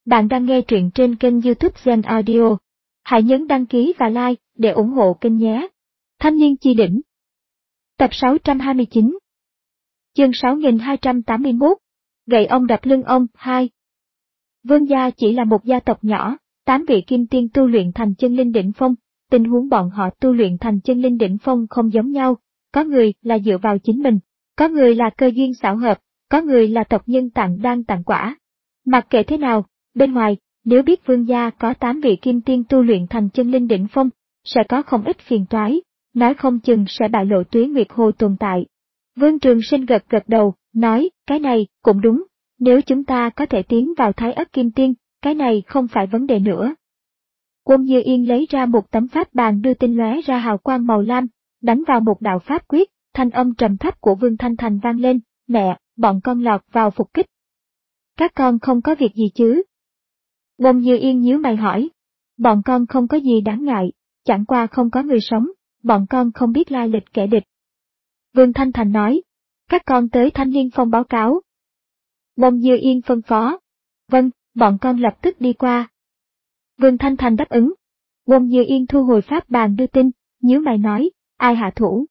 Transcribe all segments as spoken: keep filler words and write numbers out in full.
Bạn đang nghe truyện trên kênh YouTube Zen Audio. Hãy nhấn đăng ký và like để ủng hộ kênh nhé. Thanh niên chi đỉnh. Tập sáu trăm hai mươi chín. Chương sáu nghìn hai trăm tám mươi mốt. Gậy ông đập lưng ông. hai. Vương gia chỉ là một gia tộc nhỏ, tám vị kim tiên tu luyện thành chân linh đỉnh phong. Tình huống bọn họ tu luyện thành chân linh đỉnh phong không giống nhau, có người là dựa vào chính mình, có người là cơ duyên xảo hợp, có người là tộc nhân tặng đan tặng quả. Mặc kệ thế nào, bên ngoài, nếu biết vương gia có tám vị kim tiên tu luyện thành chân linh đỉnh phong, sẽ có không ít phiền toái, nói không chừng sẽ bại lộ Tuế Nguyệt Hồ tồn tại. Vương Trường Sinh gật gật đầu, nói, cái này, cũng đúng, nếu chúng ta có thể tiến vào Thái Ất Kim Tiên, cái này không phải vấn đề nữa. Quân Như Yên lấy ra một tấm pháp bàn đưa tinh lóe ra hào quang màu lam, đánh vào một đạo pháp quyết, thanh âm trầm thấp của Vương Thanh Thành vang lên, mẹ, bọn con lọt vào phục kích. Các con không có việc gì chứ? Quân Như Yên nhíu mày hỏi. Bọn con không có gì đáng ngại, chẳng qua không có người sống, bọn con không biết lai lịch kẻ địch. Vương Thanh Thành nói, các con tới Thanh Liên Phong báo cáo. Quân Như Yên phân phó. Vâng, bọn con lập tức đi qua. Vương Thanh Thành đáp ứng. Quân Như Yên thu hồi pháp bàn đưa tin, nhíu mày nói, ai hạ thủ?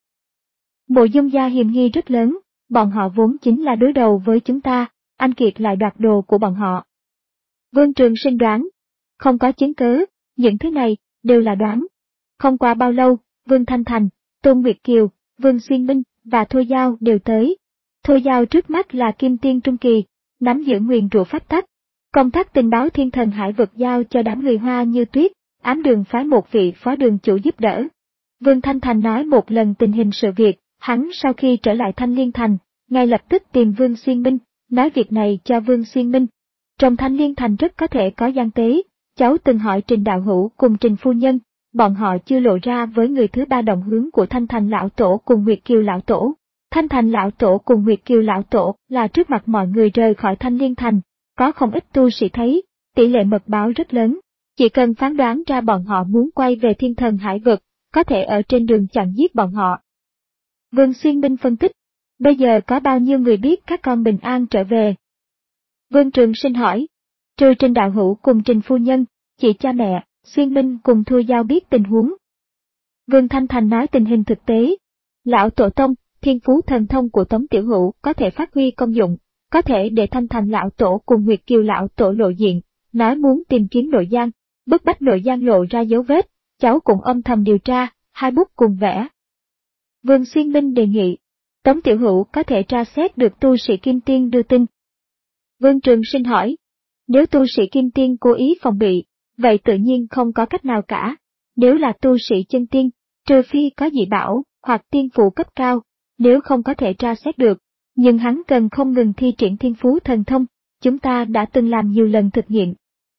Mộ Dung gia hiềm nghi rất lớn, bọn họ vốn chính là đối đầu với chúng ta, anh Kiệt lại đoạt đồ của bọn họ. Vương Trường Sinh đoán, không có chứng cứ, những thứ này đều là đoán. Không qua bao lâu, Vương Thanh Thành, Tôn Nguyệt Kiều, Vương Xuyên Minh và Thôi Giao đều tới. Thôi Giao trước mắt là Kim Tiên Trung Kỳ, nắm giữ nguyền rủa pháp tắc. Công tác tình báo Thiên Thần Hải Vực giao cho đám người Hoa Như Tuyết, Ám Đường phái một vị phó đường chủ giúp đỡ. Vương Thanh Thành nói một lần tình hình sự việc, hắn sau khi trở lại Thanh Liên Thành, ngay lập tức tìm Vương Xuyên Minh, nói việc này cho Vương Xuyên Minh. Trong Thanh Liên Thành rất có thể có gian tế, cháu từng hỏi Trình Đạo Hữu cùng Trình Phu Nhân, bọn họ chưa lộ ra với người thứ ba đồng hướng của Thanh Thành Lão Tổ cùng Nguyệt Kiều Lão Tổ. Thanh Thành Lão Tổ cùng Nguyệt Kiều Lão Tổ là trước mặt mọi người rời khỏi Thanh Liên Thành, có không ít tu sĩ thấy, tỷ lệ mật báo rất lớn, chỉ cần phán đoán ra bọn họ muốn quay về Thiên Thần Hải Vực, có thể ở trên đường chặn giết bọn họ. Vương Xuyên Minh phân tích, bây giờ có bao nhiêu người biết các con bình an trở về? Vương Trường Sinh hỏi, trừ Trình Đạo Hữu cùng Trình Phu Nhân, chị cha mẹ, Xuyên Minh cùng Thôi Giao biết tình huống. Vương Thanh Thành nói tình hình thực tế, Lão Tổ Tông, thiên phú thần thông của Tống Tiểu Hữu có thể phát huy công dụng, có thể để Thanh Thành Lão Tổ cùng Nguyệt Kiều Lão Tổ lộ diện, nói muốn tìm kiếm nội gian, bức bách nội gian lộ ra dấu vết, cháu cũng âm thầm điều tra, hai bút cùng vẽ. Vương Xuyên Minh đề nghị, Tống Tiểu Hữu có thể tra xét được tu sĩ Kim Tiên đưa tin. Vương Trường Sinh hỏi, nếu tu sĩ Kim Tiên cố ý phòng bị, vậy tự nhiên không có cách nào cả, nếu là tu sĩ chân tiên, trừ phi có dị bảo, hoặc tiên phụ cấp cao, nếu không có thể tra xét được, nhưng hắn cần không ngừng thi triển thiên phú thần thông, chúng ta đã từng làm nhiều lần thực nghiệm.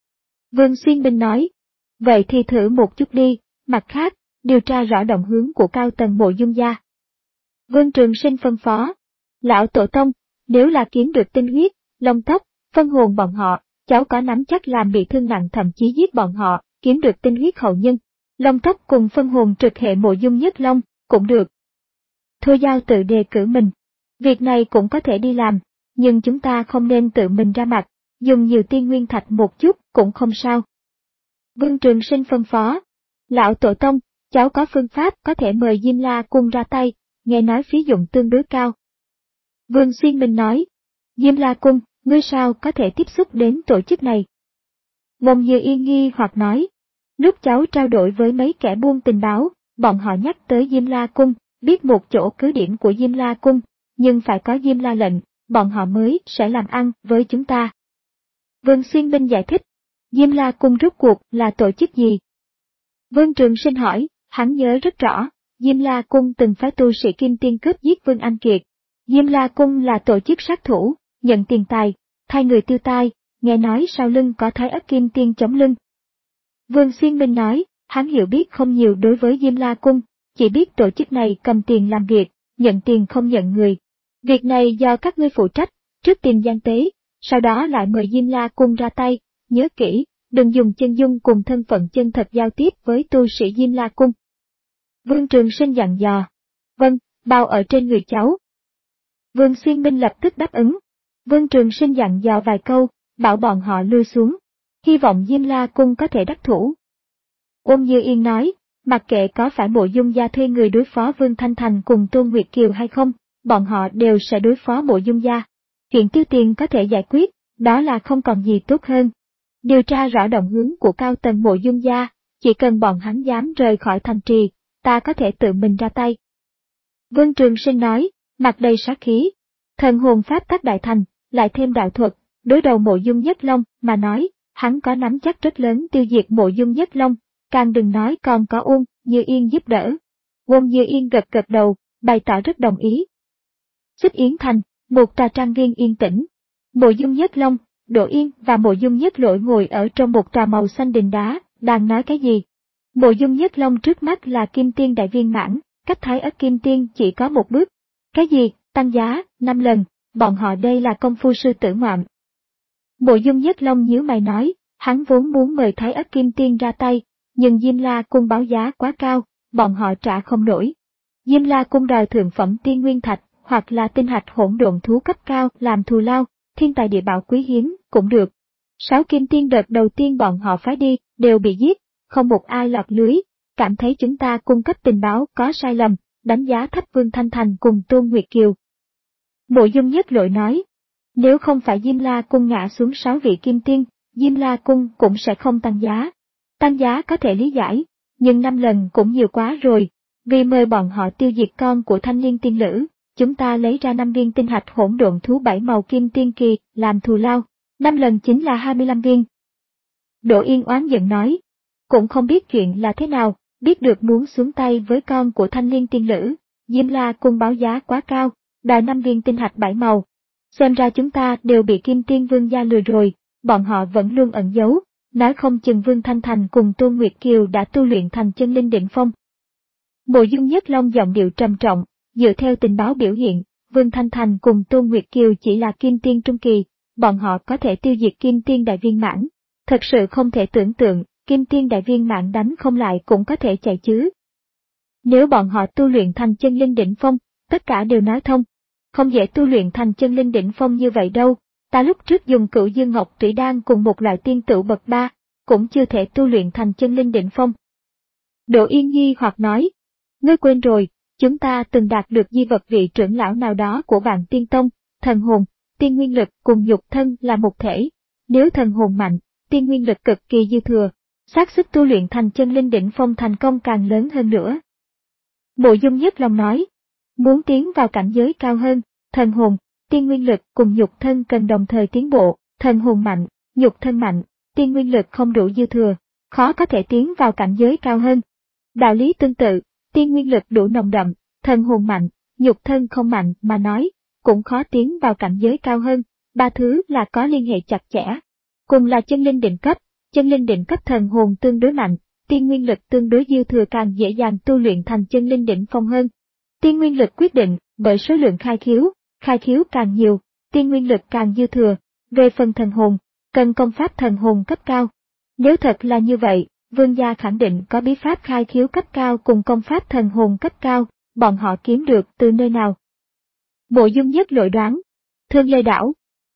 Vương Xuyên Minh nói, vậy thì thử một chút đi, mặt khác, điều tra rõ động hướng của cao tầng Mộ Dung gia. Vương Trường Sinh phân phó, Lão Tổ Tông, nếu là kiếm được tinh huyết, long tóc, phân hồn bọn họ, cháu có nắm chắc làm bị thương nặng thậm chí giết bọn họ, kiếm được tinh huyết hậu nhân, long tóc cùng phân hồn trực hệ Mộ Dung Nhất Long, cũng được. Thôi Giao tự đề cử mình, việc này cũng có thể đi làm, nhưng chúng ta không nên tự mình ra mặt, dùng nhiều tiên nguyên thạch một chút cũng không sao. Vương Trường Sinh phân phó, Lão Tổ Tông, cháu có phương pháp có thể mời Diêm La Cung ra tay, nghe nói phí dụng tương đối cao. Vương Xuyên Minh nói, Diêm La Cung, ngươi sao có thể tiếp xúc đến tổ chức này? Mông Như Yên nghi hoặc nói, lúc cháu trao đổi với mấy kẻ buôn tình báo, bọn họ nhắc tới Diêm La Cung, biết một chỗ cứ điểm của Diêm La Cung, nhưng phải có Diêm La lệnh, bọn họ mới sẽ làm ăn với chúng ta. Vương Xuyên Minh giải thích, Diêm La Cung rốt cuộc là tổ chức gì? Vương Trường Sinh hỏi, hắn nhớ rất rõ, Diêm La Cung từng phái tu sĩ Kim Tiên cướp giết Vương Anh Kiệt. Diêm La Cung là tổ chức sát thủ, nhận tiền tài, thay người tiêu tai, nghe nói sau lưng có Thái Ất Kim Tiên chống lưng. Vương Xuyên Minh nói, hắn hiểu biết không nhiều đối với Diêm La Cung, chỉ biết tổ chức này cầm tiền làm việc, nhận tiền không nhận người. Việc này do các ngươi phụ trách, trước tìm gian tế, sau đó lại mời Diêm La Cung ra tay, nhớ kỹ, đừng dùng chân dung cùng thân phận chân thật giao tiếp với tu sĩ Diêm La Cung. Vương Trường Sinh dặn dò, vâng, bao ở trên người cháu. Vương Xuyên Minh lập tức đáp ứng. Vương Trường Sinh dặn dò vài câu, bảo bọn họ lui xuống. hy vọng Diêm La Cung có thể đắc thủ. Ôn Như Yên nói, mặc kệ có phải Mộ Dung gia thuê người đối phó Vương Thanh Thành cùng Tôn Nguyệt Kiều hay không, bọn họ đều sẽ đối phó Mộ Dung gia. Chuyện tiêu tiền có thể giải quyết, đó là không còn gì tốt hơn. Điều tra rõ động hướng của cao tầng Mộ Dung gia, chỉ cần bọn hắn dám rời khỏi thành trì, ta có thể tự mình ra tay. Vương Trường Sinh nói, mặt đầy sát khí, thần hồn pháp tắc đại thành, lại thêm đạo thuật, đối đầu Mộ Dung Nhất Long mà nói, hắn có nắm chắc rất lớn tiêu diệt Mộ Dung Nhất Long, càng đừng nói còn có Ôn Như Yên giúp đỡ. Ôn Như Yên gật gật đầu, bày tỏ rất đồng ý. Xích Yến Thành, một trà trang viên yên tĩnh. Mộ Dung Nhất Long, Đỗ Yên và Mộ Dung Nhất Lỗi ngồi ở trong một trà màu xanh đình đá, đang nói cái gì? Mộ Dung Nhất Long trước mắt là Kim Tiên đại viên mãn, cách Thái Ất Kim Tiên chỉ có một bước. Cái gì, tăng giá, năm lần, bọn họ đây là công phu sư tử ngoạm. Mộ Dung Nhất Long nhíu mày nói, hắn vốn muốn mời Thái Ất Kim Tiên ra tay, nhưng Diêm La Cung báo giá quá cao, bọn họ trả không nổi. Diêm La Cung đòi thượng phẩm tiên nguyên thạch, hoặc là tinh hạch hỗn độn thú cấp cao làm thù lao, thiên tài địa bảo quý hiếm, cũng được. Sáu kim tiên đợt đầu tiên bọn họ phái đi, đều bị giết, không một ai lọt lưới, cảm thấy chúng ta cung cấp tình báo có sai lầm, đánh giá thấp Vương Thanh Thành cùng Tôn Nguyệt Kiều. Mộ Dung Nhất Lỗi nói, nếu không phải Diêm La Cung ngã xuống sáu vị kim tiên, Diêm La Cung cũng sẽ không tăng giá. Tăng giá có thể lý giải, nhưng năm lần cũng nhiều quá rồi, vì mời bọn họ tiêu diệt con của Thanh Liên tiên nữ, chúng ta lấy ra năm viên tinh hạch hỗn độn thú bảy màu kim tiên kỳ làm thù lao, năm lần chính là hai mươi lăm viên. Đỗ Yên oán giận nói, cũng không biết chuyện là thế nào, biết được muốn xuống tay với con của Thanh Liên tiên nữ, Diêm La Cung báo giá quá cao, đòi năm viên tinh hạch bảy màu. Xem ra chúng ta đều bị Kim Tiên Vương gia lừa rồi, bọn họ vẫn luôn ẩn giấu, nói không chừng Vương Thanh Thành cùng Tôn Nguyệt Kiều đã tu luyện thành chân linh đỉnh phong. Mộ Dung Nhất Long giọng điệu trầm trọng, dựa theo tình báo biểu hiện, Vương Thanh Thành cùng Tôn Nguyệt Kiều chỉ là Kim Tiên trung kỳ, bọn họ có thể tiêu diệt Kim Tiên đại viên mãn. Thật sự không thể tưởng tượng, Kim Tiên đại viên mãn đánh không lại cũng có thể chạy chứ. Nếu bọn họ tu luyện thành chân linh đỉnh phong, tất cả đều nói thông. Không dễ tu luyện thành chân linh đỉnh phong như vậy đâu, ta lúc trước dùng Cửu Dương Ngọc Thủy Đan cùng một loại tiên tửu bậc ba, cũng chưa thể tu luyện thành chân linh đỉnh phong. Đỗ Yên nghi hoặc nói, ngươi quên rồi, chúng ta từng đạt được di vật vị trưởng lão nào đó của Vạn Tiên Tông, thần hồn, tiên nguyên lực cùng nhục thân là một thể, nếu thần hồn mạnh, tiên nguyên lực cực kỳ dư thừa, xác suất tu luyện thành chân linh đỉnh phong thành công càng lớn hơn nữa. Mộ Dung Nhất Long nói, muốn tiến vào cảnh giới cao hơn, thần hồn, tiên nguyên lực cùng nhục thân cần đồng thời tiến bộ, thần hồn mạnh, nhục thân mạnh, tiên nguyên lực không đủ dư thừa, khó có thể tiến vào cảnh giới cao hơn. Đạo lý tương tự, tiên nguyên lực đủ nồng đậm, thần hồn mạnh, nhục thân không mạnh mà nói, cũng khó tiến vào cảnh giới cao hơn, ba thứ là có liên hệ chặt chẽ. Cùng là chân linh đỉnh cấp, chân linh đỉnh cấp thần hồn tương đối mạnh, tiên nguyên lực tương đối dư thừa càng dễ dàng tu luyện thành chân linh đỉnh phong hơn. Tiên nguyên lực quyết định bởi số lượng khai khiếu, khai khiếu càng nhiều, tiên nguyên lực càng dư thừa, về phần thần hồn, cần công pháp thần hồn cấp cao. Nếu thật là như vậy, Vương gia khẳng định có bí pháp khai khiếu cấp cao cùng công pháp thần hồn cấp cao, bọn họ kiếm được từ nơi nào? Mộ Dung Nhất Lỗi đoán, Thương Lê Đảo.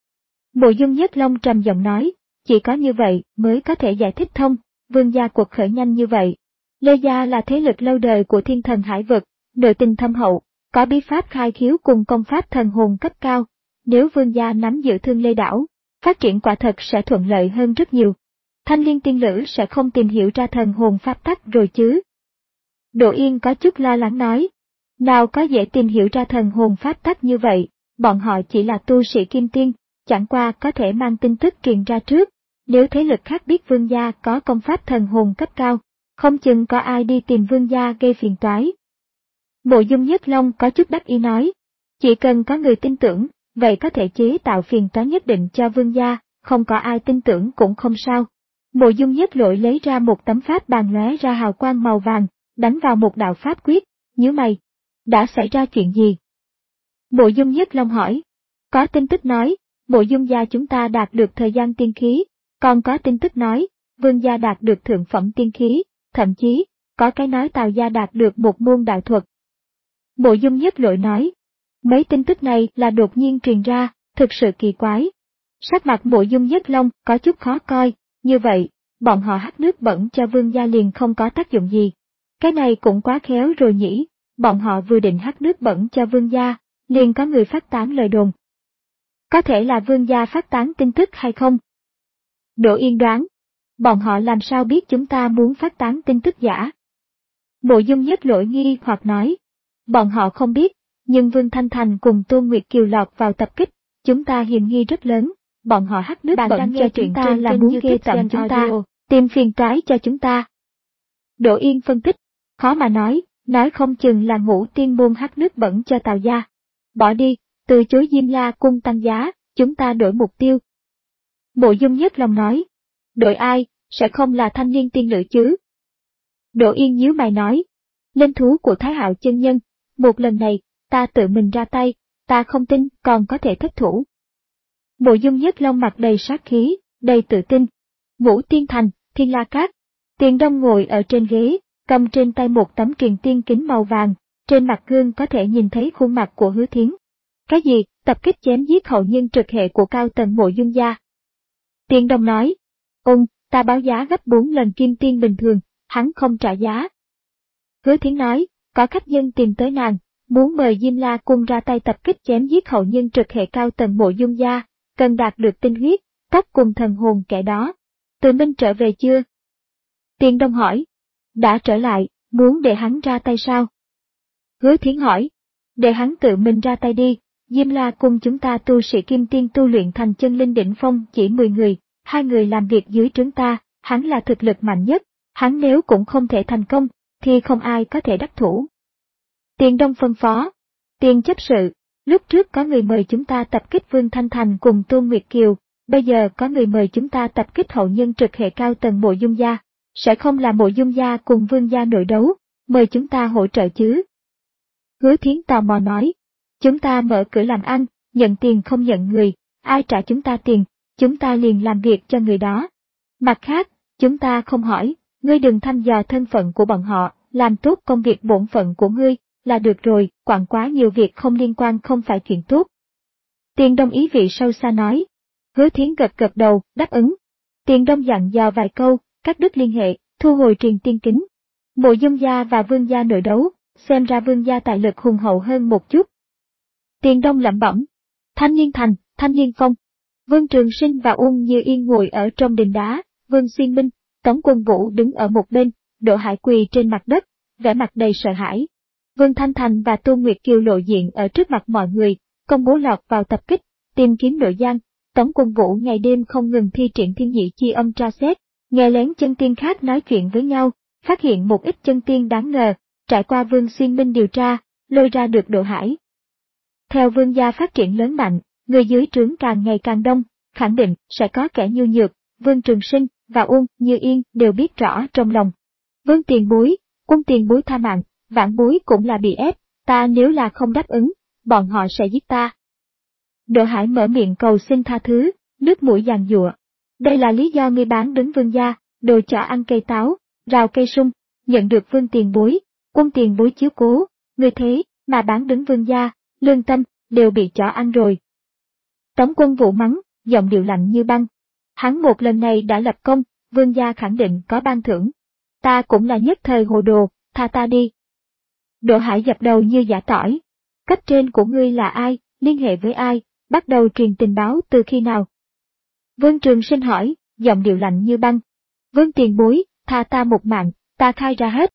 Mộ Dung Nhất Long trầm giọng nói, chỉ có như vậy mới có thể giải thích thông, Vương gia cuộc khởi nhanh như vậy. Lê gia là thế lực lâu đời của thiên thần hải vực, nội tình thâm hậu, có bí pháp khai khiếu cùng công pháp thần hồn cấp cao. Nếu Vương gia nắm giữ Thương Lê Đảo, phát triển quả thật sẽ thuận lợi hơn rất nhiều. Thanh Liên tiên nữ sẽ không tìm hiểu ra thần hồn pháp tắc rồi chứ? Đỗ Yên có chút lo lắng nói, nào có dễ tìm hiểu ra thần hồn pháp tắc như vậy, bọn họ chỉ là tu sĩ kim tiên, chẳng qua có thể mang tin tức truyền ra trước. Nếu thế lực khác biết Vương gia có công pháp thần hồn cấp cao, không chừng có ai đi tìm Vương gia gây phiền toái. Mộ Dung Nhất Long có chút đắc ý nói, chỉ cần có người tin tưởng, vậy có thể chế tạo phiền toái nhất định cho Vương gia, không có ai tin tưởng cũng không sao. Mộ Dung Nhất Lỗi lấy ra một tấm pháp bàn lóe ra hào quang màu vàng, đánh vào một đạo pháp quyết, nhíu mày. Đã xảy ra chuyện gì? Mộ Dung Nhất Long hỏi. Có tin tức nói, Mộ Dung gia chúng ta đạt được thời gian tiên khí, còn có tin tức nói, Vương gia đạt được thượng phẩm tiên khí, thậm chí, có cái nói Tào gia đạt được một môn đạo thuật. Mộ Dung Nhất Lỗi nói, mấy tin tức này là đột nhiên truyền ra, thực sự kỳ quái. Sắc mặt Mộ Dung Nhất Long có chút khó coi, Như vậy, bọn họ hắt nước bẩn cho vương gia liền không có tác dụng gì. Cái này cũng quá khéo rồi nhỉ, bọn họ vừa định hắt nước bẩn cho vương gia, liền có người phát tán lời đồn. Có thể là vương gia phát tán tin tức hay không? Đỗ Yên đoán, bọn họ làm sao biết chúng ta muốn phát tán tin tức giả? Mộ Dung Nhất Lỗi nghi hoặc nói, bọn họ không biết, nhưng Vương Thanh Thành cùng Tôn Nguyệt Kiều lọt vào tập kích, chúng ta hiềm nghi rất lớn, bọn họ hắt nước bẩn cho chúng ta là muốn ghê tởm chúng ta, tìm phiền toái cho chúng ta. Đỗ Yên phân tích, khó mà nói, nói không chừng là Ngũ Tiên môn hắt nước bẩn cho Tào gia. Bỏ đi, từ chối Diêm La cung tăng giá, chúng ta đổi mục tiêu. Mộ Dung Nhất Long nói, đổi ai, sẽ không là thanh niên tiên nữ chứ? Đỗ Yên nhíu mày nói, linh thú của Thái Hạo chân nhân, một lần này, ta tự mình ra tay, ta không tin còn có thể thất thủ. Mộ Dung Nhất Long mặt đầy sát khí, đầy tự tin. Ngũ Tiên Thành, Thiên La Cát, Tiền Đông ngồi ở trên ghế, cầm trên tay một tấm truyền tiên kính màu vàng, trên mặt gương có thể nhìn thấy khuôn mặt của Hứa Thiến. Cái gì, tập kích chém giết hậu nhân trực hệ của cao tầng Mộ Dung gia? Tiền Đông nói, ông, ta báo giá gấp bốn lần kim tiên bình thường, hắn không trả giá. Hứa Thiến nói, có khách nhân tìm tới nàng, muốn mời Diêm La cung ra tay tập kích chém giết hậu nhân trực hệ cao tầng Mộ Dung gia, cần đạt được tinh huyết, tóc cùng thần hồn kẻ đó. Từ Minh trở về chưa? Tiền Đông hỏi, đã trở lại, muốn để hắn ra tay sao? Hứa Thiến hỏi, để hắn tự mình ra tay đi, Diêm La cung chúng ta tu sĩ kim tiên tu luyện thành chân linh đỉnh phong chỉ mười người, hai người làm việc dưới trướng ta, hắn là thực lực mạnh nhất, hắn nếu cũng không thể thành công, thì không ai có thể đắc thủ. Tiền Đông phân phó, Tiền chấp sự, lúc trước có người mời chúng ta tập kích Vương Thanh Thành cùng Tôn Nguyệt Kiều, bây giờ có người mời chúng ta tập kích hậu nhân trực hệ cao tầng Mộ Dung gia, sẽ không là Mộ Dung gia cùng Vương gia nội đấu, mời chúng ta hỗ trợ chứ? Hứa Thiến tò mò nói, chúng ta mở cửa làm ăn, nhận tiền không nhận người, ai trả chúng ta tiền, chúng ta liền làm việc cho người đó. Mặt khác, chúng ta không hỏi, ngươi đừng thăm dò thân phận của bọn họ, làm tốt công việc bổn phận của ngươi, là được rồi, quản quá nhiều việc không liên quan không phải chuyện tốt. Tiền Đông ý vị sâu xa nói. Hứa Thiến gật gật đầu, đáp ứng. Tiền Đông dặn dò vài câu, cắt đứt liên hệ, thu hồi truyền tiên kính. Mộ Dung gia và Vương gia nội đấu, xem ra Vương gia tài lực hùng hậu hơn một chút. Tiền Đông lẩm bẩm. Thanh Liên Thành, Thanh Liên Phong. Vương Trường Sinh và Uông Như Yên ngồi ở trong đình đá, Vương Xuyên Minh, Tống Quân Vũ đứng ở một bên, Đỗ Hải quỳ trên mặt đất, vẻ mặt đầy sợ hãi. Vương Thanh Thành và Tôn Nguyệt Kiều lộ diện ở trước mặt mọi người, công bố lọt vào tập kích, tìm kiếm nội gian. Tống Quân Vũ ngày đêm không ngừng thi triển thiên nhị chi âm tra xét, nghe lén chân tiên khác nói chuyện với nhau, phát hiện một ít chân tiên đáng ngờ, trải qua Vương Xuyên Minh điều tra, lôi ra được Đỗ Hải. Theo Vương gia phát triển lớn mạnh, người dưới trướng càng ngày càng đông, khẳng định sẽ có kẻ nhu nhược, Vương Trường Sinh và Uông Như Yên đều biết rõ trong lòng. Vương tiền bối, Quân tiền bối tha mạng, Vãn bối cũng là bị ép, ta nếu là không đáp ứng, bọn họ sẽ giết ta. Đỗ Hải mở miệng cầu xin tha thứ, nước mũi giàn giụa. Đây là lý do ngươi bán đứng Vương gia, đồ chó ăn cây táo, rào cây sung, nhận được Vương tiền bối, Quân tiền bối chiếu cố, ngươi thế mà bán đứng Vương gia, lương tâm đều bị chó ăn rồi. Tống Quân Vũ mắng, giọng điệu lạnh như băng. Hắn một lần này đã lập công, Vương gia khẳng định có ban thưởng. Ta cũng là nhất thời hồ đồ, tha ta đi. Đỗ Hải dập đầu như giả tỏi. Cấp trên của ngươi là ai, liên hệ với ai, bắt đầu truyền tình báo từ khi nào? Vương Trường Sinh hỏi, giọng điệu lạnh như băng. Vương tiền bối, tha ta một mạng, ta khai ra hết.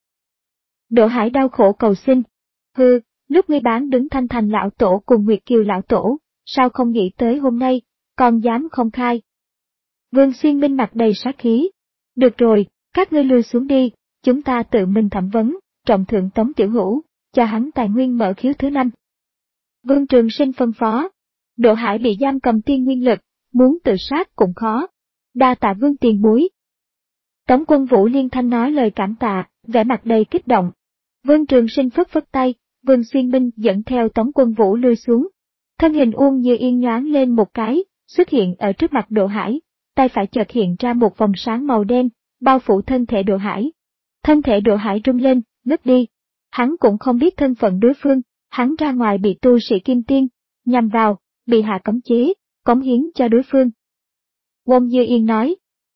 Đỗ Hải đau khổ cầu xin. Hừ, lúc ngươi bán đứng Thanh Thành lão tổ cùng Nguyệt Kiều lão tổ, sao không nghĩ tới hôm nay, còn dám không khai? Vương Xuyên Minh mặt đầy sát khí. Được rồi, các ngươi lui xuống đi, chúng ta tự mình thẩm vấn, trọng thượng Tống Tiểu Hữu, cho hắn tài nguyên mở khiếu thứ năm. Vương Trường Sinh phân phó. Đỗ Hải bị giam cầm tiên nguyên lực, muốn tự sát cũng khó. Đa tạ Vương tiền bối. Tống Quân Vũ liên thanh nói lời cảm tạ, vẻ mặt đầy kích động. Vương Trường Sinh phất phất tay, Vương Xuyên Minh dẫn theo Tống Quân Vũ lui xuống. Thân hình Uông Như Yên nhoáng lên một cái, xuất hiện ở trước mặt Đỗ Hải, tay phải chợt hiện ra một vòng sáng màu đen, bao phủ thân thể Đỗ Hải. Thân thể Đỗ Hải rung lên, ngất đi. Hắn cũng không biết thân phận đối phương, hắn ra ngoài bị tu sĩ kim tiên, nhằm vào, bị hạ cấm chế, cống hiến cho đối phương. Uông Như Yên nói,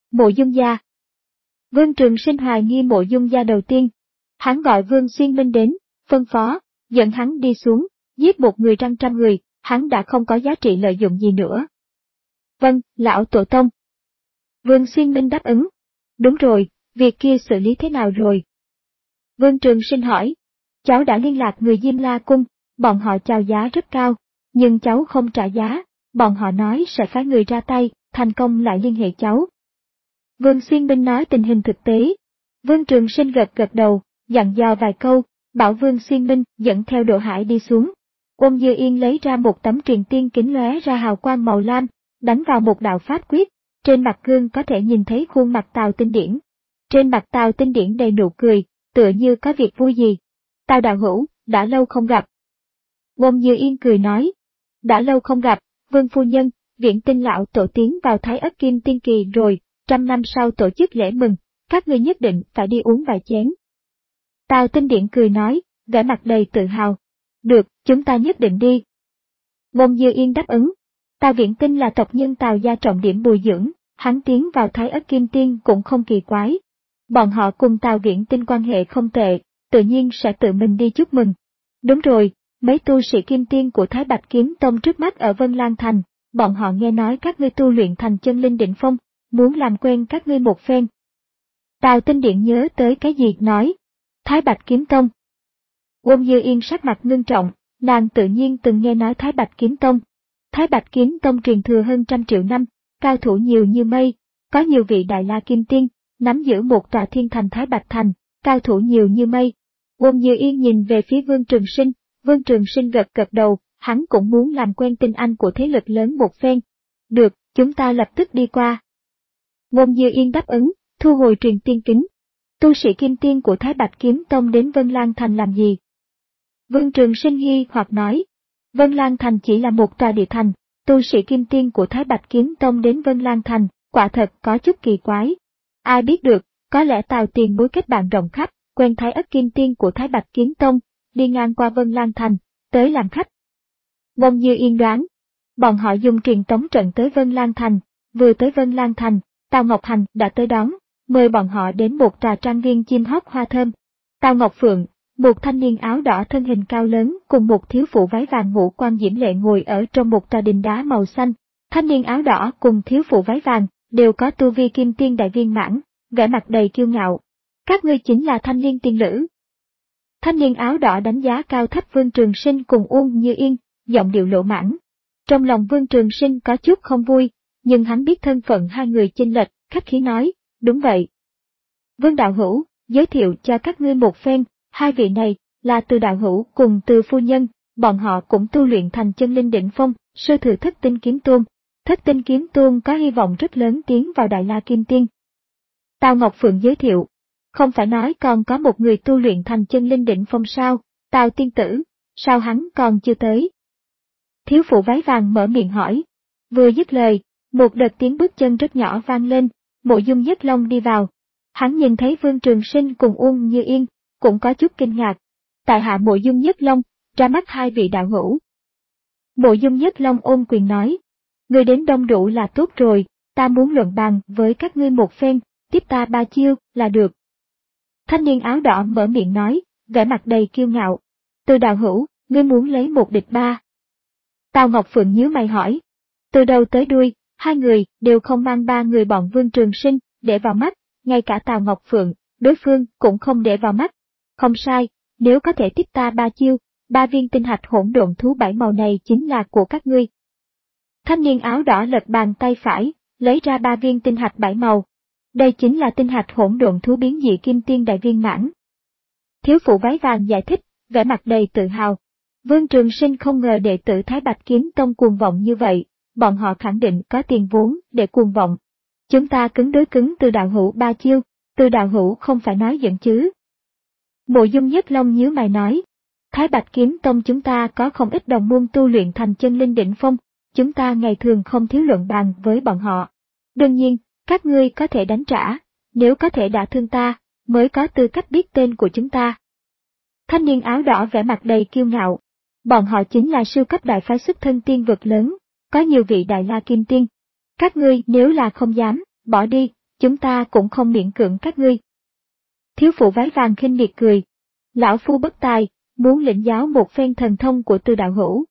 Mộ Dung gia. Vương Trường Sinh hoài nghi Mộ Dung gia đầu tiên. Hắn gọi Vương Xuyên Minh đến, phân phó, dẫn hắn đi xuống, giết một người răng trăm người, hắn đã không có giá trị lợi dụng gì nữa. Vâng, lão tổ tông. Vương Xuyên Minh đáp ứng. Đúng rồi, việc kia xử lý thế nào rồi? Vương Trường Sinh hỏi. Cháu đã liên lạc người Diêm La Cung, bọn họ chào giá rất cao, nhưng cháu không trả giá, bọn họ nói sẽ phái người ra tay, thành công lại liên hệ cháu. Vương Xuyên Minh nói tình hình thực tế. Vương Trường Sinh gật gật đầu, dặn dò vài câu, bảo Vương Xuyên Minh dẫn theo Độ Hải đi xuống. Ôn Như Yên lấy ra một tấm truyền tiên kính lóe ra hào quang màu lam, đánh vào một đạo pháp quyết, trên mặt gương có thể nhìn thấy khuôn mặt Tào Tinh Điển. Trên mặt Tào Tinh Điển đầy nụ cười, tựa như có việc vui gì. Tào đạo hữu, đã lâu không gặp. Ôn Như Yên cười nói, đã lâu không gặp, Vương phu nhân, Viễn Tinh lão tổ tiến vào Thái Ất Kim Tiên Kỳ rồi, trăm năm sau tổ chức lễ mừng, các ngươi nhất định phải đi uống vài chén. Tào Tinh Điển cười nói, vẻ mặt đầy tự hào. Được, chúng ta nhất định đi. Ôn Như Yên đáp ứng. Tào Viễn Tinh là tộc nhân Tào gia trọng điểm bồi dưỡng, hắn tiến vào Thái Ất Kim Tiên cũng không kỳ quái. Bọn họ cùng Tào Viễn Tinh quan hệ không tệ, tự nhiên sẽ tự mình đi chúc mừng. Đúng rồi, mấy tu sĩ Kim Tiên của Thái Bạch Kiếm Tông trước mắt ở Vân Lan Thành, bọn họ nghe nói các ngươi tu luyện thành chân linh đỉnh phong, muốn làm quen các ngươi một phen. Tào Tinh Điển nhớ tới cái gì nói. Thái Bạch Kiếm Tông. Ôn Như Yên sắc mặt ngưng trọng, nàng tự nhiên từng nghe nói Thái Bạch Kiếm Tông. Thái Bạch Kiếm Tông truyền thừa hơn trăm triệu năm, cao thủ nhiều như mây, có nhiều vị đại la kim tiên, nắm giữ một tòa thiên thành Thái Bạch Thành, cao thủ nhiều như mây. Ôn Như Yên nhìn về phía Vương Trường Sinh, Vương Trường Sinh gật gật đầu, hắn cũng muốn làm quen tinh anh của thế lực lớn một phen. Được, chúng ta lập tức đi qua. Ôn Như Yên đáp ứng, thu hồi truyền tiên kính. Tu sĩ kim tiên của Thái Bạch Kiếm Tông đến Vân Lan Thành làm gì? Vương Trường Sinh nghi hoặc nói. Vân Lan Thành chỉ là một tòa địa thành, tu sĩ kim tiên của Thái Bạch Kiếm Tông đến Vân Lan Thành, quả thật có chút kỳ quái. Ai biết được, có lẽ Tào tiền bối kết bạn rộng khắp, quen Thái Ất Kim Tiên của Thái Bạch Kiếm Tông, đi ngang qua Vân Lan Thành, tới làm khách. Ôn Như Yên đoán, bọn họ dùng truyền tống trận tới Vân Lan Thành, vừa tới Vân Lan Thành, Tào Ngọc Hành đã tới đón, mời bọn họ đến một trà trang viên chim hót hoa thơm. Tào Ngọc Phượng, một thanh niên áo đỏ thân hình cao lớn cùng một thiếu phụ váy vàng ngũ quan diễm lệ ngồi ở trong một tòa đình đá màu xanh. Thanh niên áo đỏ cùng thiếu phụ váy vàng đều có tu vi kim tiên đại viên mãn, vẻ mặt đầy kiêu ngạo. Các ngươi chính là thanh niên tiên lữ. Thanh niên áo đỏ đánh giá cao thấp Vương Trường Sinh cùng Ôn Như Yên, giọng điệu lộ mãn. Trong lòng Vương Trường Sinh có chút không vui, nhưng hắn biết thân phận hai người chênh lệch, khách khí nói, đúng vậy. Vương đạo hữu, giới thiệu cho các ngươi một phen, hai vị này là Từ đạo hữu cùng Từ phu nhân, bọn họ cũng tu luyện thành chân linh đỉnh phong, sư thừa Thất Tinh Kiếm Tôn. Thất Tinh Kiếm Tôn có hy vọng rất lớn tiến vào Đại La Kim Tiên. Tào Ngọc Phượng giới thiệu, không phải nói còn có một người tu luyện thành chân linh đỉnh phong sao, Tào tiên tử, sao hắn còn chưa tới? Thiếu phụ váy vàng mở miệng hỏi. Vừa dứt lời, một đợt tiếng bước chân rất nhỏ vang lên, Mộ Dung Nhất Long đi vào. Hắn nhìn thấy Vương Trường Sinh cùng Ôn Như Yên, cũng có chút kinh ngạc. Tại hạ Mộ Dung Nhất Long, ra mắt hai vị đạo hữu. Mộ Dung Nhất Long ôm quyền nói, người đến đông đủ là tốt rồi, ta muốn luận bàn với các ngươi một phen, tiếp ta ba chiêu là được. Thanh niên áo đỏ mở miệng nói, vẻ mặt đầy kiêu ngạo. Từ đạo hữu, ngươi muốn lấy một địch ba. Tào Ngọc Phượng nhíu mày hỏi. Từ đầu tới đuôi, hai người đều không mang ba người bọn Vương Trường Sinh để vào mắt, ngay cả Tào Ngọc Phượng, đối phương cũng không để vào mắt. Không sai, nếu có thể tiếp ta ba chiêu, ba viên tinh hạch hỗn độn thú bảy màu này chính là của các ngươi. Thanh niên áo đỏ lật bàn tay phải, lấy ra ba viên tinh hạch bảy màu. Đây chính là tinh hạch hỗn độn thú biến dị kim tiên đại viên mãn. Thiếu phụ váy vàng giải thích, vẻ mặt đầy tự hào. Vương Trường Sinh không ngờ đệ tử Thái Bạch Kiếm Tông cuồng vọng như vậy, bọn họ khẳng định có tiền vốn để cuồng vọng. Chúng ta cứng đối cứng Từ đạo hữu ba chiêu, Từ đạo hữu không phải nói giận chứ. Mộ Dung Nhất Long nhíu mày nói, Thái Bạch Kiếm Tông chúng ta có không ít đồng môn tu luyện thành chân linh đỉnh phong, chúng ta ngày thường không thiếu luận bàn với bọn họ. Đương nhiên, các ngươi có thể đánh trả, nếu có thể đả thương ta, mới có tư cách biết tên của chúng ta. Thanh niên áo đỏ vẻ mặt đầy kiêu ngạo. Bọn họ chính là siêu cấp đại phái xuất thân tiên vực lớn, có nhiều vị đại la kim tiên. Các ngươi nếu là không dám, bỏ đi, chúng ta cũng không miễn cưỡng các ngươi. Thiếu phụ váy vàng khinh miệt cười. Lão phu bất tài, muốn lĩnh giáo một phen thần thông của Tư đạo hữu.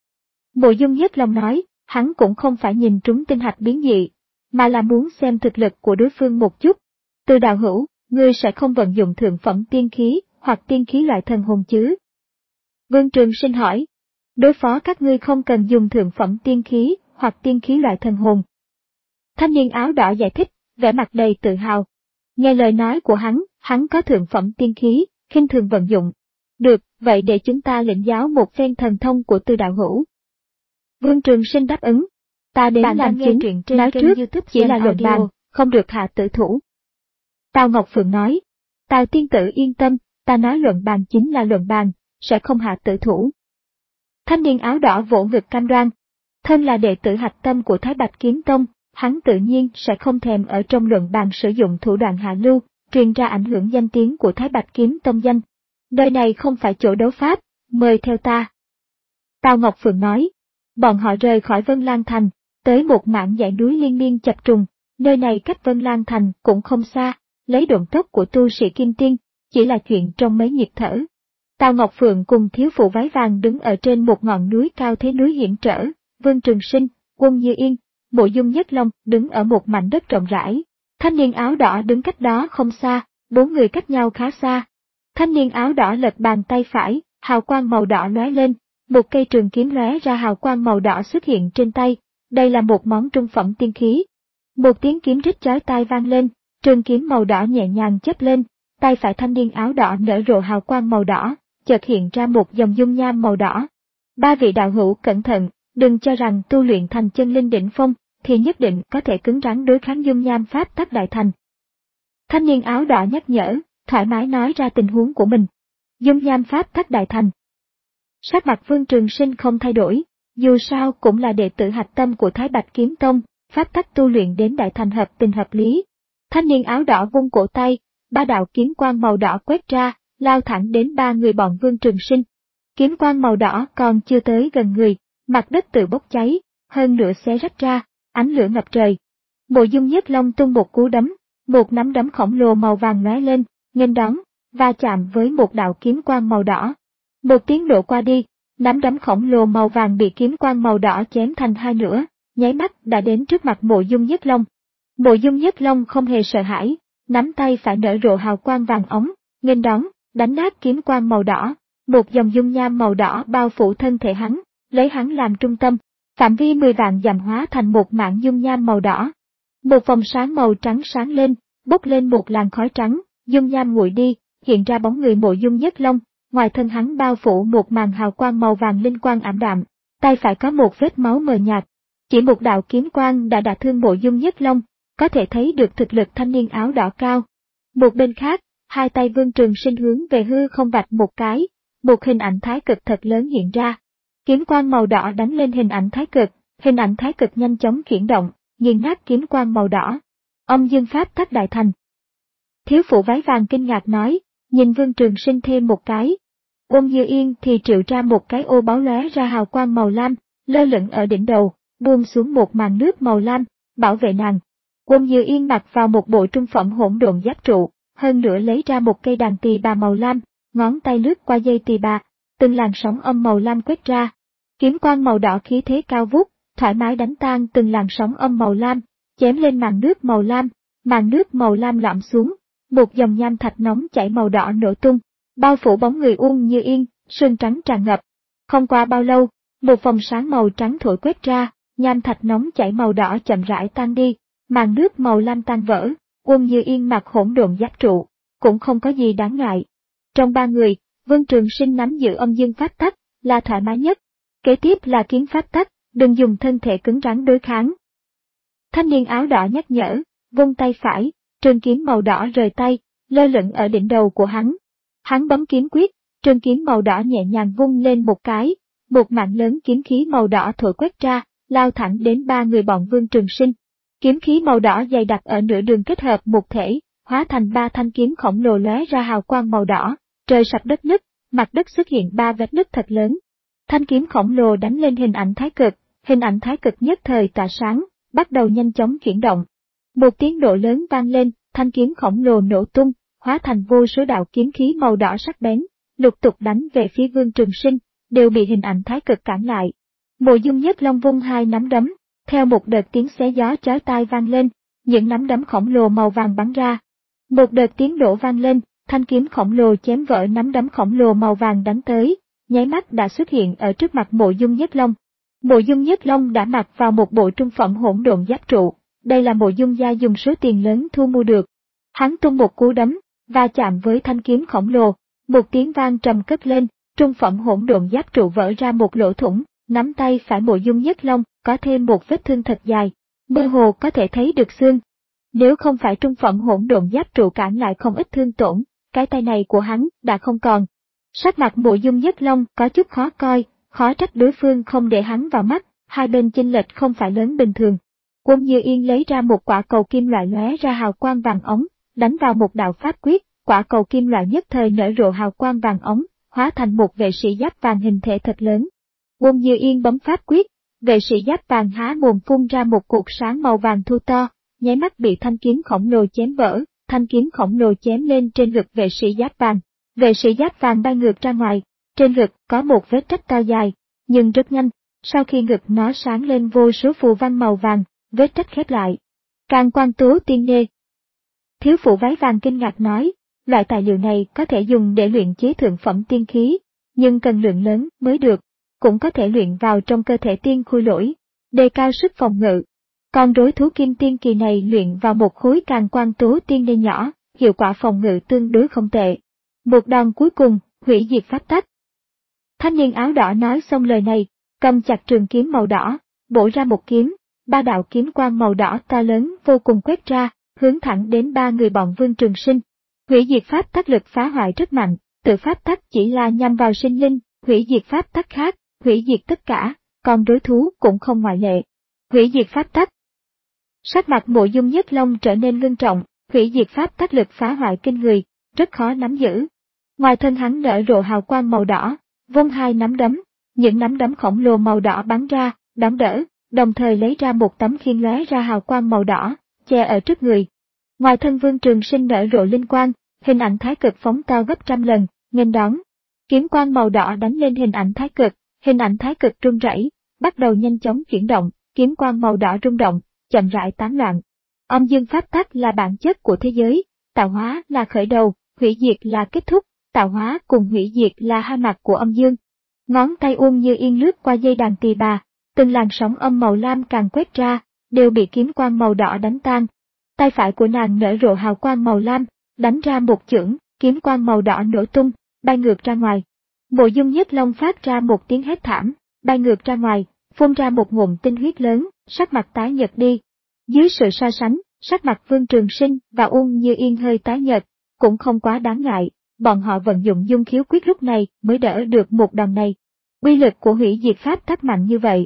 Mộ Dung Nhất Long nói, hắn cũng không phải nhìn trúng tinh hạch biến dị, mà là muốn xem thực lực của đối phương một chút. Tư đạo hữu, ngươi sẽ không vận dụng thượng phẩm tiên khí, hoặc tiên khí loại thần hồn chứ? Vương Trường Sinh hỏi. Đối phó các ngươi không cần dùng thượng phẩm tiên khí, hoặc tiên khí loại thần hồn. Thanh niên áo đỏ giải thích, vẻ mặt đầy tự hào. Nghe lời nói của hắn, hắn có thượng phẩm tiên khí, khinh thường vận dụng. Được, vậy để chúng ta lĩnh giáo một phen thần thông của Tư đạo hữu. Vương Trường Sinh đáp ứng. Ta đến bạn làm chứng, nói trước, YouTube chỉ là luận bàn, không được hạ tử thủ. Tào Ngọc Phượng nói. Tào tiên tử yên tâm, ta nói luận bàn chính là luận bàn, sẽ không hạ tử thủ. Thanh niên áo đỏ vỗ ngực cam đoan. Thân là đệ tử hạch tâm của Thái Bạch Kiếm Tông, hắn tự nhiên sẽ không thèm ở trong luận bàn sử dụng thủ đoạn hạ lưu, truyền ra ảnh hưởng danh tiếng của Thái Bạch Kiếm Tông danh. Nơi này không phải chỗ đấu pháp, mời theo ta. Tào Ngọc Phượng nói. Bọn họ rời khỏi Vân Lan Thành, tới một mảng dãy núi liên miên chập trùng, nơi này cách Vân Lan Thành cũng không xa, lấy độn tốc của tu sĩ Kim Tiên, chỉ là chuyện trong mấy nhịp thở. Tào Ngọc Phượng cùng thiếu phụ váy vàng đứng ở trên một ngọn núi cao thế núi hiểm trở, Vương Trường Sinh, Quân Như Yên, Mộ Dung Nhất Long đứng ở một mảnh đất rộng rãi. Thanh niên áo đỏ đứng cách đó không xa, bốn người cách nhau khá xa. Thanh niên áo đỏ lật bàn tay phải, hào quang màu đỏ lóe lên, một cây trường kiếm lóe ra hào quang màu đỏ xuất hiện trên tay, đây là một món trung phẩm tiên khí. Một tiếng kiếm rít chói tai vang lên, trường kiếm màu đỏ nhẹ nhàng chớp lên, tay phải thanh niên áo đỏ nở rộ hào quang màu đỏ, chợt hiện ra một dòng dung nham màu đỏ. Ba vị đạo hữu cẩn thận, đừng cho rằng tu luyện thành chân linh đỉnh phong, thì nhất định có thể cứng rắn đối kháng dung nham pháp tắc đại thành. Thanh niên áo đỏ nhắc nhở, thoải mái nói ra tình huống của mình. Dung nham pháp tắc đại thành. Sắc mặt Vương Trường Sinh không thay đổi, dù sao cũng là đệ tử hạch tâm của Thái Bạch Kiếm Tông, pháp tắc tu luyện đến đại thành hợp tình hợp lý. Thanh niên áo đỏ vung cổ tay, ba đạo kiếm quang màu đỏ quét ra, lao thẳng đến ba người bọn Vương Trường Sinh. Kiếm quang màu đỏ còn chưa tới gần người, mặt đất tự bốc cháy, hơn nữa xé rách ra, ánh lửa ngập trời. Mộ Dung Nhất Long tung một cú đấm, một nắm đấm khổng lồ màu vàng lóe lên, nghênh đón, va chạm với một đạo kiếm quang màu đỏ. Một tiếng nổ qua đi, nắm đấm khổng lồ màu vàng bị kiếm quang màu đỏ chém thành hai nửa, nháy mắt đã đến trước mặt Mộ Dung Nhất Long. Mộ Dung Nhất Long không hề sợ hãi, nắm tay phải nở rộ hào quang vàng ống, nghênh đón, đánh nát kiếm quang màu đỏ, một dòng dung nham màu đỏ bao phủ thân thể hắn, lấy hắn làm trung tâm, phạm vi mười vạn dặm hóa thành một mảng dung nham màu đỏ. Một vòng sáng màu trắng sáng lên, bốc lên một làn khói trắng, dung nham nguội đi, hiện ra bóng người Mộ Dung Nhất Long, ngoài thân hắn bao phủ một màn hào quang màu vàng linh quang ảm đạm, tay phải có một vết máu mờ nhạt. Chỉ một đạo kiếm quang đã đả thương Mộ Dung Nhất Long, có thể thấy được thực lực thanh niên áo đỏ cao. Một bên khác, hai tay Vương Trường Sinh hướng về hư không vạch một cái, một hình ảnh thái cực thật lớn hiện ra. Kiếm quang màu đỏ đánh lên hình ảnh thái cực, hình ảnh thái cực nhanh chóng chuyển động, nghiền nát kiếm quang màu đỏ. Âm dương pháp tắc đại thành. Thiếu phụ váy vàng kinh ngạc nói, nhìn Vương Trường Sinh thêm một cái. Quân Như Yên thì triệu ra một cái ô báo lóe ra hào quang màu lam, lơ lửng ở đỉnh đầu, buông xuống một màn nước màu lam, bảo vệ nàng. Quân Như Yên mặc vào một bộ trung phẩm hỗn độn giáp trụ, hơn nữa lấy ra một cây đàn tỳ bà màu lam, ngón tay lướt qua dây tỳ bà, từng làn sóng âm màu lam quét ra. Kiếm quang màu đỏ khí thế cao vút, thoải mái đánh tan từng làn sóng âm màu lam, chém lên màn nước màu lam, màn nước màu lam lõm xuống, một dòng nham thạch nóng chảy màu đỏ nổ tung, bao phủ bóng người Uông Như Yên, sương trắng tràn ngập. Không qua bao lâu, một vòng sáng màu trắng thổi quét ra, nham thạch nóng chảy màu đỏ chậm rãi tan đi, màn nước màu lam tan vỡ, Uông Như Yên mặc hỗn độn giáp trụ, cũng không có gì đáng ngại. Trong ba người, Vương Trường Sinh nắm giữ âm dương pháp tắc, là thoải mái nhất. Kế tiếp là kiếm pháp tắc, đừng dùng thân thể cứng rắn đối kháng. Thanh niên áo đỏ nhắc nhở, vung tay phải, trường kiếm màu đỏ rời tay, lơ lửng ở đỉnh đầu của hắn. Hắn bấm kiếm quyết, trường kiếm màu đỏ nhẹ nhàng vung lên một cái, một mảng lớn kiếm khí màu đỏ thổi quét ra, lao thẳng đến ba người bọn Vương Trường Sinh. Kiếm khí màu đỏ dày đặc ở nửa đường kết hợp một thể, hóa thành ba thanh kiếm khổng lồ lóe ra hào quang màu đỏ, trời sập đất nứt, mặt đất xuất hiện ba vết nứt thật lớn. Thanh kiếm khổng lồ đánh lên hình ảnh thái cực, hình ảnh thái cực nhất thời tỏa sáng, bắt đầu nhanh chóng chuyển động. Một tiếng nổ lớn vang lên, thanh kiếm khổng lồ nổ tung, hóa thành vô số đạo kiếm khí màu đỏ sắc bén, lục tục đánh về phía Vương Trường Sinh, đều bị hình ảnh Thái Cực cản lại. Mộ Dung Nhất Long vung hai nắm đấm, theo một đợt tiếng xé gió chói tai vang lên, những nắm đấm khổng lồ màu vàng bắn ra. Một đợt tiếng nổ vang lên, thanh kiếm khổng lồ chém vỡ nắm đấm khổng lồ màu vàng đánh tới, nháy mắt đã xuất hiện ở trước mặt Mộ Dung Nhất Long. Mộ Dung Nhất Long đã mặc vào một bộ trung phẩm hỗn độn giáp trụ, đây là Mộ Dung gia dùng số tiền lớn thu mua được. Hắn tung một cú đấm, va chạm với thanh kiếm khổng lồ, một tiếng vang trầm cất lên, trung phẩm hỗn độn giáp trụ vỡ ra một lỗ thủng, nắm tay phải Mộ Dung Nhất Long có thêm một vết thương thật dài, mơ hồ có thể thấy được xương. Nếu không phải trung phẩm hỗn độn giáp trụ cản lại không ít thương tổn, cái tay này của hắn đã không còn. Sắc mặt Mộ Dung Nhất Long có chút khó coi, khó trách đối phương không để hắn vào mắt, hai bên chênh lệch không phải lớn bình thường. Quân Như Yên lấy ra một quả cầu kim loại lóe ra hào quang vàng ống, đánh vào một đạo pháp quyết, quả cầu kim loại nhất thời nở rộ hào quang vàng ống, hóa thành một vệ sĩ giáp vàng hình thể thật lớn. Quân Như Yên bấm pháp quyết, vệ sĩ giáp vàng há mồm phun ra một cột sáng màu vàng thu to, nháy mắt bị thanh kiếm khổng lồ chém vỡ, thanh kiếm khổng lồ chém lên trên ngực vệ sĩ giáp vàng. Vệ sĩ giáp vàng bay ngược ra ngoài, trên ngực có một vết rách to dài, nhưng rất nhanh, sau khi ngực nó sáng lên vô số phù văn màu vàng, vết rách khép lại. Càn Quang Tố Tiên Nê. Thiếu phụ váy vàng kinh ngạc nói, loại tài liệu này có thể dùng để luyện chế thượng phẩm tiên khí, nhưng cần lượng lớn mới được, cũng có thể luyện vào trong cơ thể tiên khôi lỗi, đề cao sức phòng ngự. Con rối thú kim tiên kỳ này luyện vào một khối Càn Quang Tố Tiên Nê nhỏ, hiệu quả phòng ngự tương đối không tệ. Một đòn cuối cùng, hủy diệt pháp tắc. Thanh niên áo đỏ nói xong lời này, cầm chặt trường kiếm màu đỏ, bổ ra một kiếm, ba đạo kiếm quang màu đỏ to lớn vô cùng quét ra, hướng thẳng đến ba người bọn Vương Trường Sinh. Hủy diệt pháp tắc lực phá hoại rất mạnh, tự pháp tắc chỉ là nhằm vào sinh linh, hủy diệt pháp tắc khác, hủy diệt tất cả, còn đối thú cũng không ngoại lệ. Hủy diệt pháp tắc. Sắc mặt Mộ Dung Nhất Long trở nên ngưng trọng, hủy diệt pháp tắc lực phá hoại kinh người, rất khó nắm giữ. Ngoài thân hắn nở rộ hào quang màu đỏ, vung hai nắm đấm, những nắm đấm khổng lồ màu đỏ bắn ra, đón đỡ, đồng thời lấy ra một tấm khiên lóe ra hào quang màu đỏ, che ở trước người. Ngoài thân Vương Trường Sinh nở rộ linh quang, hình ảnh Thái Cực phóng to gấp trăm lần, nghênh đón. Kiếm quang màu đỏ đánh lên hình ảnh Thái Cực, hình ảnh Thái Cực rung rẩy, bắt đầu nhanh chóng chuyển động, kiếm quang màu đỏ rung động, chậm rãi tán loạn. Âm dương pháp tắc là bản chất của thế giới, tạo hóa là khởi đầu, hủy diệt là kết thúc, tạo hóa cùng hủy diệt là hai mặt của âm dương. Ngón tay Uông Như Yên lướt qua dây đàn tỳ bà, từng làn sóng âm màu lam càng quét ra, đều bị kiếm quang màu đỏ đánh tan. Tay phải của nàng nở rộ hào quang màu lam, đánh ra một chưởng, kiếm quang màu đỏ nổ tung, bay ngược ra ngoài. Mộ Dung Nhất Long phát ra một tiếng hét thảm, bay ngược ra ngoài, phun ra một ngụm tinh huyết lớn, sắc mặt tái nhợt đi. Dưới sự so sánh, sắc mặt Vương Trường Sinh và Uông Như Yên hơi tái nhợt, cũng không quá đáng ngại, bọn họ vận dụng dung khiếu quyết lúc này mới đỡ được một đòn này. Uy lực của hủy diệt pháp tắc mạnh như vậy.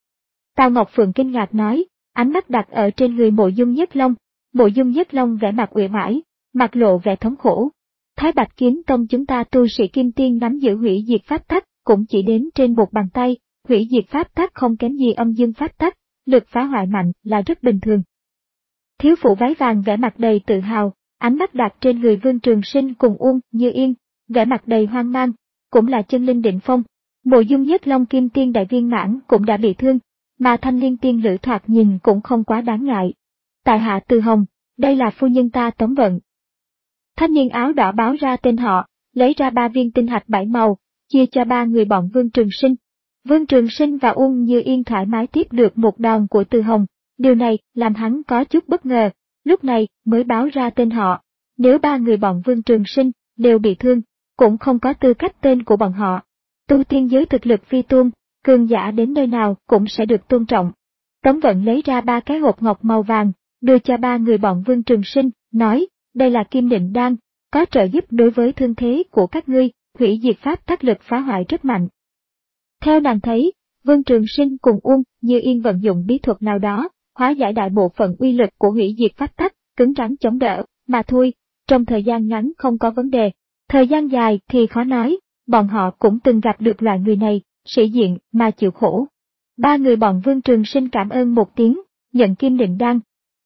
Tào Ngọc Phượng kinh ngạc nói, ánh mắt đặt ở trên người Mộ Dung Nhất Long. Mộ Dung Nhất Long vẻ mặt uể oải, mặt lộ vẻ thống khổ. Thái Bạch Kiếm Tông chúng ta tu sĩ kim tiên nắm giữ hủy diệt pháp tắc, cũng chỉ đến trên một bàn tay, hủy diệt pháp tắc không kém gì âm dương pháp tắc, lực phá hoại mạnh là rất bình thường. Thiếu phụ váy vàng vẻ mặt đầy tự hào, ánh mắt đặt trên người Vương Trường Sinh cùng Uông Như Yên, vẻ mặt đầy hoang mang, cũng là chân linh định phong. Mộ Dung Nhất Long kim tiên đại viên mãn cũng đã bị thương, mà thanh liên tiên lữ thoạt nhìn cũng không quá đáng ngại. Tại hạ Từ Hồng, đây là phu nhân ta Tống Vận. Thanh niên áo đỏ báo ra tên họ, lấy ra ba viên tinh hạch bảy màu, chia cho ba người bọn Vương Trường Sinh. Vương Trường Sinh và Uông Như Yên thoải mái tiếp được một đòn của Từ Hồng, điều này làm hắn có chút bất ngờ, lúc này mới báo ra tên họ. Nếu ba người bọn Vương Trường Sinh đều bị thương, cũng không có tư cách tên của bọn họ. Tu tiên giới thực lực phi tôn, cường giả đến nơi nào cũng sẽ được tôn trọng. Tống Vận lấy ra ba cái hộp ngọc màu vàng, đưa cho ba người bọn Vương Trường Sinh, nói, đây là kim định đan, có trợ giúp đối với thương thế của các ngươi, hủy diệt pháp tắc lực phá hoại rất mạnh. Theo nàng thấy, Vương Trường Sinh cùng Uông Như Yên vận dụng bí thuật nào đó, hóa giải đại bộ phận uy lực của hủy diệt pháp tắc, cứng rắn chống đỡ, mà thôi, trong thời gian ngắn không có vấn đề, thời gian dài thì khó nói, bọn họ cũng từng gặp được loại người này, sĩ diện mà chịu khổ. Ba người bọn Vương Trường Sinh cảm ơn một tiếng, nhận kim định đan.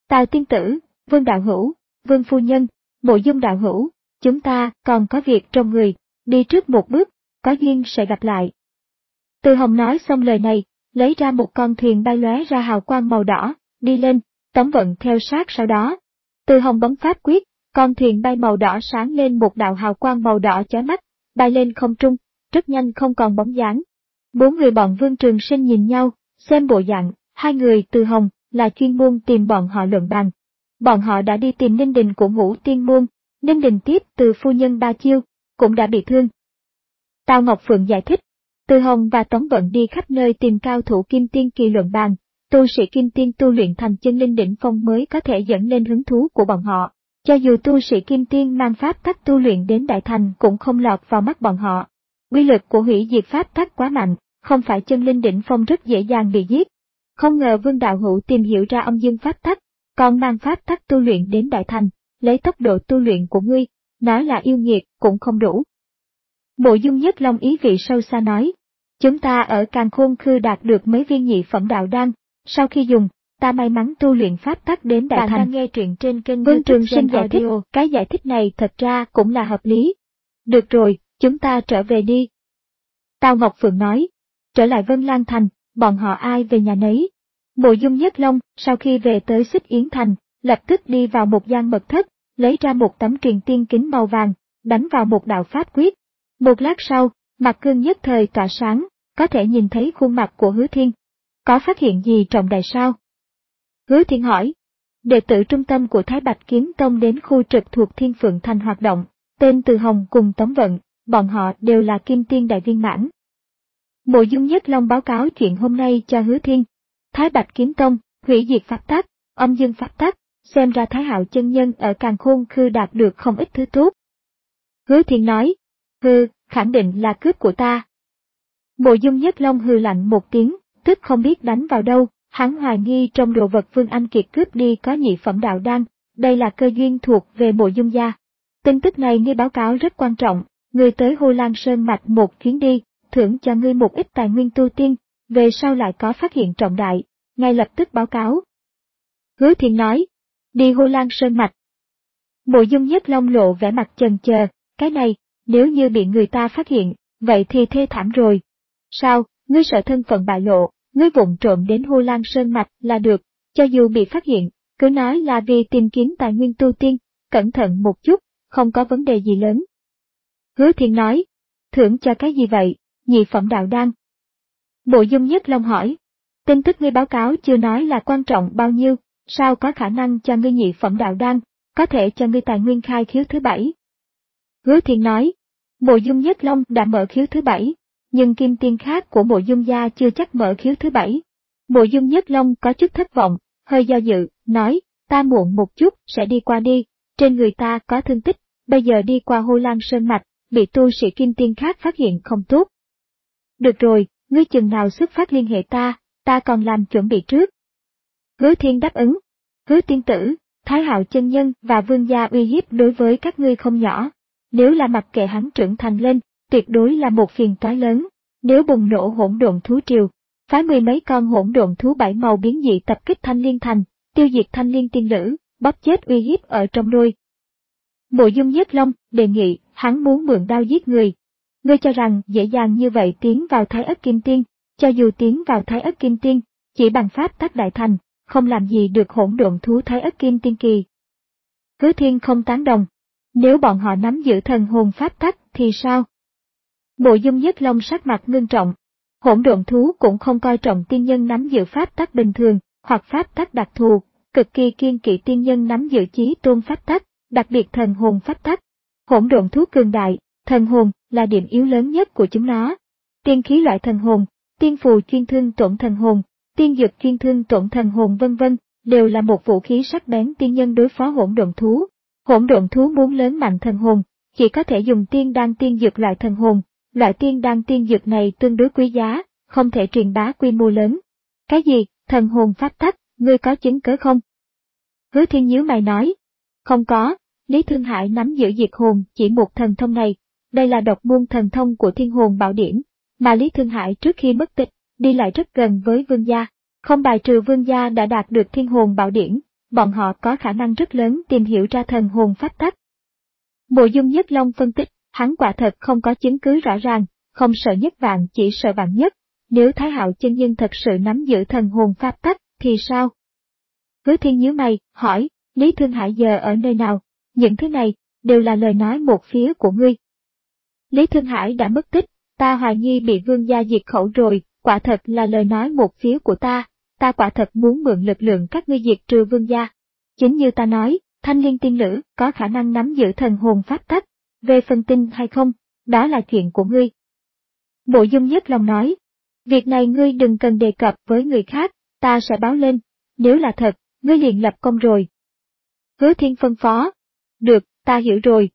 Tào tiên tử, Vương đạo hữu, Vương phu nhân, Mộ Dung đạo hữu, chúng ta còn có việc trong người, đi trước một bước, có duyên sẽ gặp lại. Từ Hồng nói xong lời này, lấy ra một con thuyền bay lóe ra hào quang màu đỏ, đi lên, Tống Vận theo sát sau đó. Từ Hồng bấm pháp quyết, con thuyền bay màu đỏ sáng lên một đạo hào quang màu đỏ chói mắt, bay lên không trung, rất nhanh không còn bóng dáng. Bốn người bọn Vương Trường Sinh nhìn nhau, xem bộ dạng, hai người Từ Hồng là chuyên môn tìm bọn họ luận bàn. Bọn họ đã đi tìm Ninh Đình của Ngũ Tiên Môn, Ninh Đình tiếp từ phu nhân ba chiêu, cũng đã bị thương. Tào Ngọc Phượng giải thích, Từ Hồng và Tống Vận đi khắp nơi tìm cao thủ Kim Tiên kỳ luận bàn, tu sĩ Kim Tiên tu luyện thành chân linh đỉnh phong mới có thể dẫn lên hứng thú của bọn họ. Cho dù tu sĩ Kim Tiên mang pháp tắc tu luyện đến đại thành cũng không lọt vào mắt bọn họ. Quy lực của hủy diệt pháp tắc quá mạnh, không phải chân linh đỉnh phong rất dễ dàng bị giết. Không ngờ Vương đạo hữu tìm hiểu ra âm dương pháp tắc, còn mang pháp tắc tu luyện đến đại thành, lấy tốc độ tu luyện của ngươi, nói là yêu nghiệt cũng không đủ. Mộ Dung Nhất Long ý vị sâu xa nói, chúng ta ở Càn Khôn Khư đạt được mấy viên nhị phẩm đạo đan, sau khi dùng, ta may mắn tu luyện pháp tắc đến đại thành. Bạn đang nghe truyện trên kênh Vương Trường Sinh giải thích, cái giải thích này thật ra cũng là hợp lý. Được rồi, chúng ta trở về đi. Tào Ngọc Phượng nói, trở lại Vân Lan Thành, bọn họ ai về nhà nấy. Mộ Dung Nhất Long, sau khi về tới Xích Yến Thành, lập tức đi vào một gian mật thất, lấy ra một tấm truyền tiên kính màu vàng, đánh vào một đạo pháp quyết. Một lát sau, mặt gương nhất thời tỏa sáng, có thể nhìn thấy khuôn mặt của Hứa Thiên. Có phát hiện gì trọng đại sao? Hứa Thiên hỏi. Đệ tử trung tâm của Thái Bạch Kiếm Tông đến khu trực thuộc Thiên Phượng Thành hoạt động, tên Từ Hồng cùng Tống Vận, bọn họ đều là Kim Tiên đại viên mãn. Mộ Dung Nhất Long báo cáo chuyện hôm nay cho Hứa Thiên. Thái Bạch Kiếm Tông, hủy diệt pháp tắc, âm dương pháp tắc, xem ra Thái Hạo chân nhân ở Càn Khôn Khư đạt được không ít thứ tốt. Hứa Thiên nói, hừ, khẳng định là cướp của ta. Mộ Dung Nhất Long hừ lạnh một tiếng, tức không biết đánh vào đâu, hắn hoài nghi trong đồ vật Vương Anh Kiệt cướp đi có nhị phẩm đạo đan, đây là cơ duyên thuộc về Mộ Dung gia. Tin tức này ngươi báo cáo rất quan trọng, ngươi tới Hồ Lan Sơn Mạch một chuyến đi, thưởng cho ngươi một ít tài nguyên tu tiên, về sau lại có phát hiện trọng đại, ngay lập tức báo cáo. Hứa Thiên nói, đi Hồ Lan Sơn Mạch. Mộ Dung Nhất Long lộ vẻ mặt chần chờ, cái này, nếu như bị người ta phát hiện, vậy thì thê thảm rồi. Sao, ngươi sợ thân phận bại lộ, ngươi vụng trộm đến Hồ Lan Sơn Mạch là được, cho dù bị phát hiện, cứ nói là vì tìm kiếm tài nguyên tu tiên, cẩn thận một chút, không có vấn đề gì lớn. Hứa Thiên nói, thưởng cho cái gì vậy, nhị phẩm đạo đan. Mộ Dung Nhất Long hỏi, tin tức ngươi báo cáo chưa nói là quan trọng bao nhiêu, sao có khả năng cho ngươi nhị phẩm đạo đan, có thể cho ngươi tài nguyên khai khiếu thứ bảy. Hứa Thiên nói, Mộ Dung Nhất Long đã mở khiếu thứ bảy, nhưng kim tiên khác của Mộ Dung gia chưa chắc mở khiếu thứ bảy. Mộ Dung Nhất Long có chút thất vọng, hơi do dự, nói, ta muộn một chút sẽ đi qua đi, trên người ta có thương tích, bây giờ đi qua Hồ Lan Sơn Mạch, bị tu sĩ kim tiên khác phát hiện không tốt. Được rồi, ngươi chừng nào xuất phát liên hệ ta, ta còn làm chuẩn bị trước. Hứa Thiên đáp ứng, Hứa tiên tử, Thái Hạo chân nhân và Vương gia uy hiếp đối với các ngươi không nhỏ, nếu là mặc kệ hắn trưởng thành lên, tuyệt đối là một phiền toái lớn, nếu bùng nổ hỗn độn thú triều, phái mười mấy con hỗn độn thú bảy màu biến dị tập kích Thanh Liên Thành, tiêu diệt Thanh Liên tiên nữ, bóp chết uy hiếp ở trong đôi. Mộ Dung Nhất Long đề nghị, hắn muốn mượn đao giết người. Ngươi cho rằng dễ dàng như vậy tiến vào Thái Ất Kim Tiên, cho dù tiến vào Thái Ất Kim Tiên, chỉ bằng pháp tắc đại thành, không làm gì được hỗn độn thú Thái Ất Kim Tiên kỳ. Hứa Thiên không tán đồng, nếu bọn họ nắm giữ thần hồn pháp tắc thì sao? Mộ Dung Nhất Long sắc mặt ngưng trọng, hỗn độn thú cũng không coi trọng tiên nhân nắm giữ pháp tắc bình thường, hoặc pháp tắc đặc thù, cực kỳ kiêng kỵ tiên nhân nắm giữ chí tôn pháp tắc, đặc biệt thần hồn pháp tắc. Hỗn độn thú cường đại, thần hồn là điểm yếu lớn nhất của chúng nó. Tiên khí loại thần hồn, tiên phù chuyên thương tổn thần hồn, tiên dược chuyên thương tổn thần hồn vân vân, đều là một vũ khí sắc bén tiên nhân đối phó hỗn độn thú. Hỗn độn thú muốn lớn mạnh thần hồn, chỉ có thể dùng tiên đan tiên dược loại thần hồn. Loại tiên đan tiên dược này tương đối quý giá, không thể truyền bá quy mô lớn. Cái gì, thần hồn pháp tắc, ngươi có chứng cớ không? Hứa Thiên nhíu mày nói, không có, Lý Thương Hải nắm giữ diệt hồn chỉ một thần thông này, đây là độc môn thần thông của Thiên Hồn Bảo Điển, mà Lý Thương Hải trước khi mất tích, đi lại rất gần với Vương gia, không bài trừ Vương gia đã đạt được Thiên Hồn Bảo Điển, bọn họ có khả năng rất lớn tìm hiểu ra thần hồn pháp tắc. Mộ Dung Nhất Long phân tích, hắn quả thật không có chứng cứ rõ ràng, không sợ nhất vạn chỉ sợ vạn nhất, nếu Thái Hạo chân nhân thật sự nắm giữ thần hồn pháp tắc, thì sao? Hứa Thiên nhíu mày, hỏi, Lý Thương Hải giờ ở nơi nào? Những thứ này, đều là lời nói một phía của ngươi. Lý Thương Hải đã mất tích, ta hoài nghi bị vương gia diệt khẩu rồi, quả thật là lời nói một phía của ta, ta quả thật muốn mượn lực lượng các ngươi diệt trừ vương gia. Chính như ta nói, Thanh Liên tiên nữ có khả năng nắm giữ thần hồn pháp tắc, về phần tin hay không, đó là chuyện của ngươi. Mộ Dung Nhất Long nói, việc này ngươi đừng cần đề cập với người khác, ta sẽ báo lên, nếu là thật, ngươi liền lập công rồi. Hứa Thiên phân phó, được, ta hiểu rồi.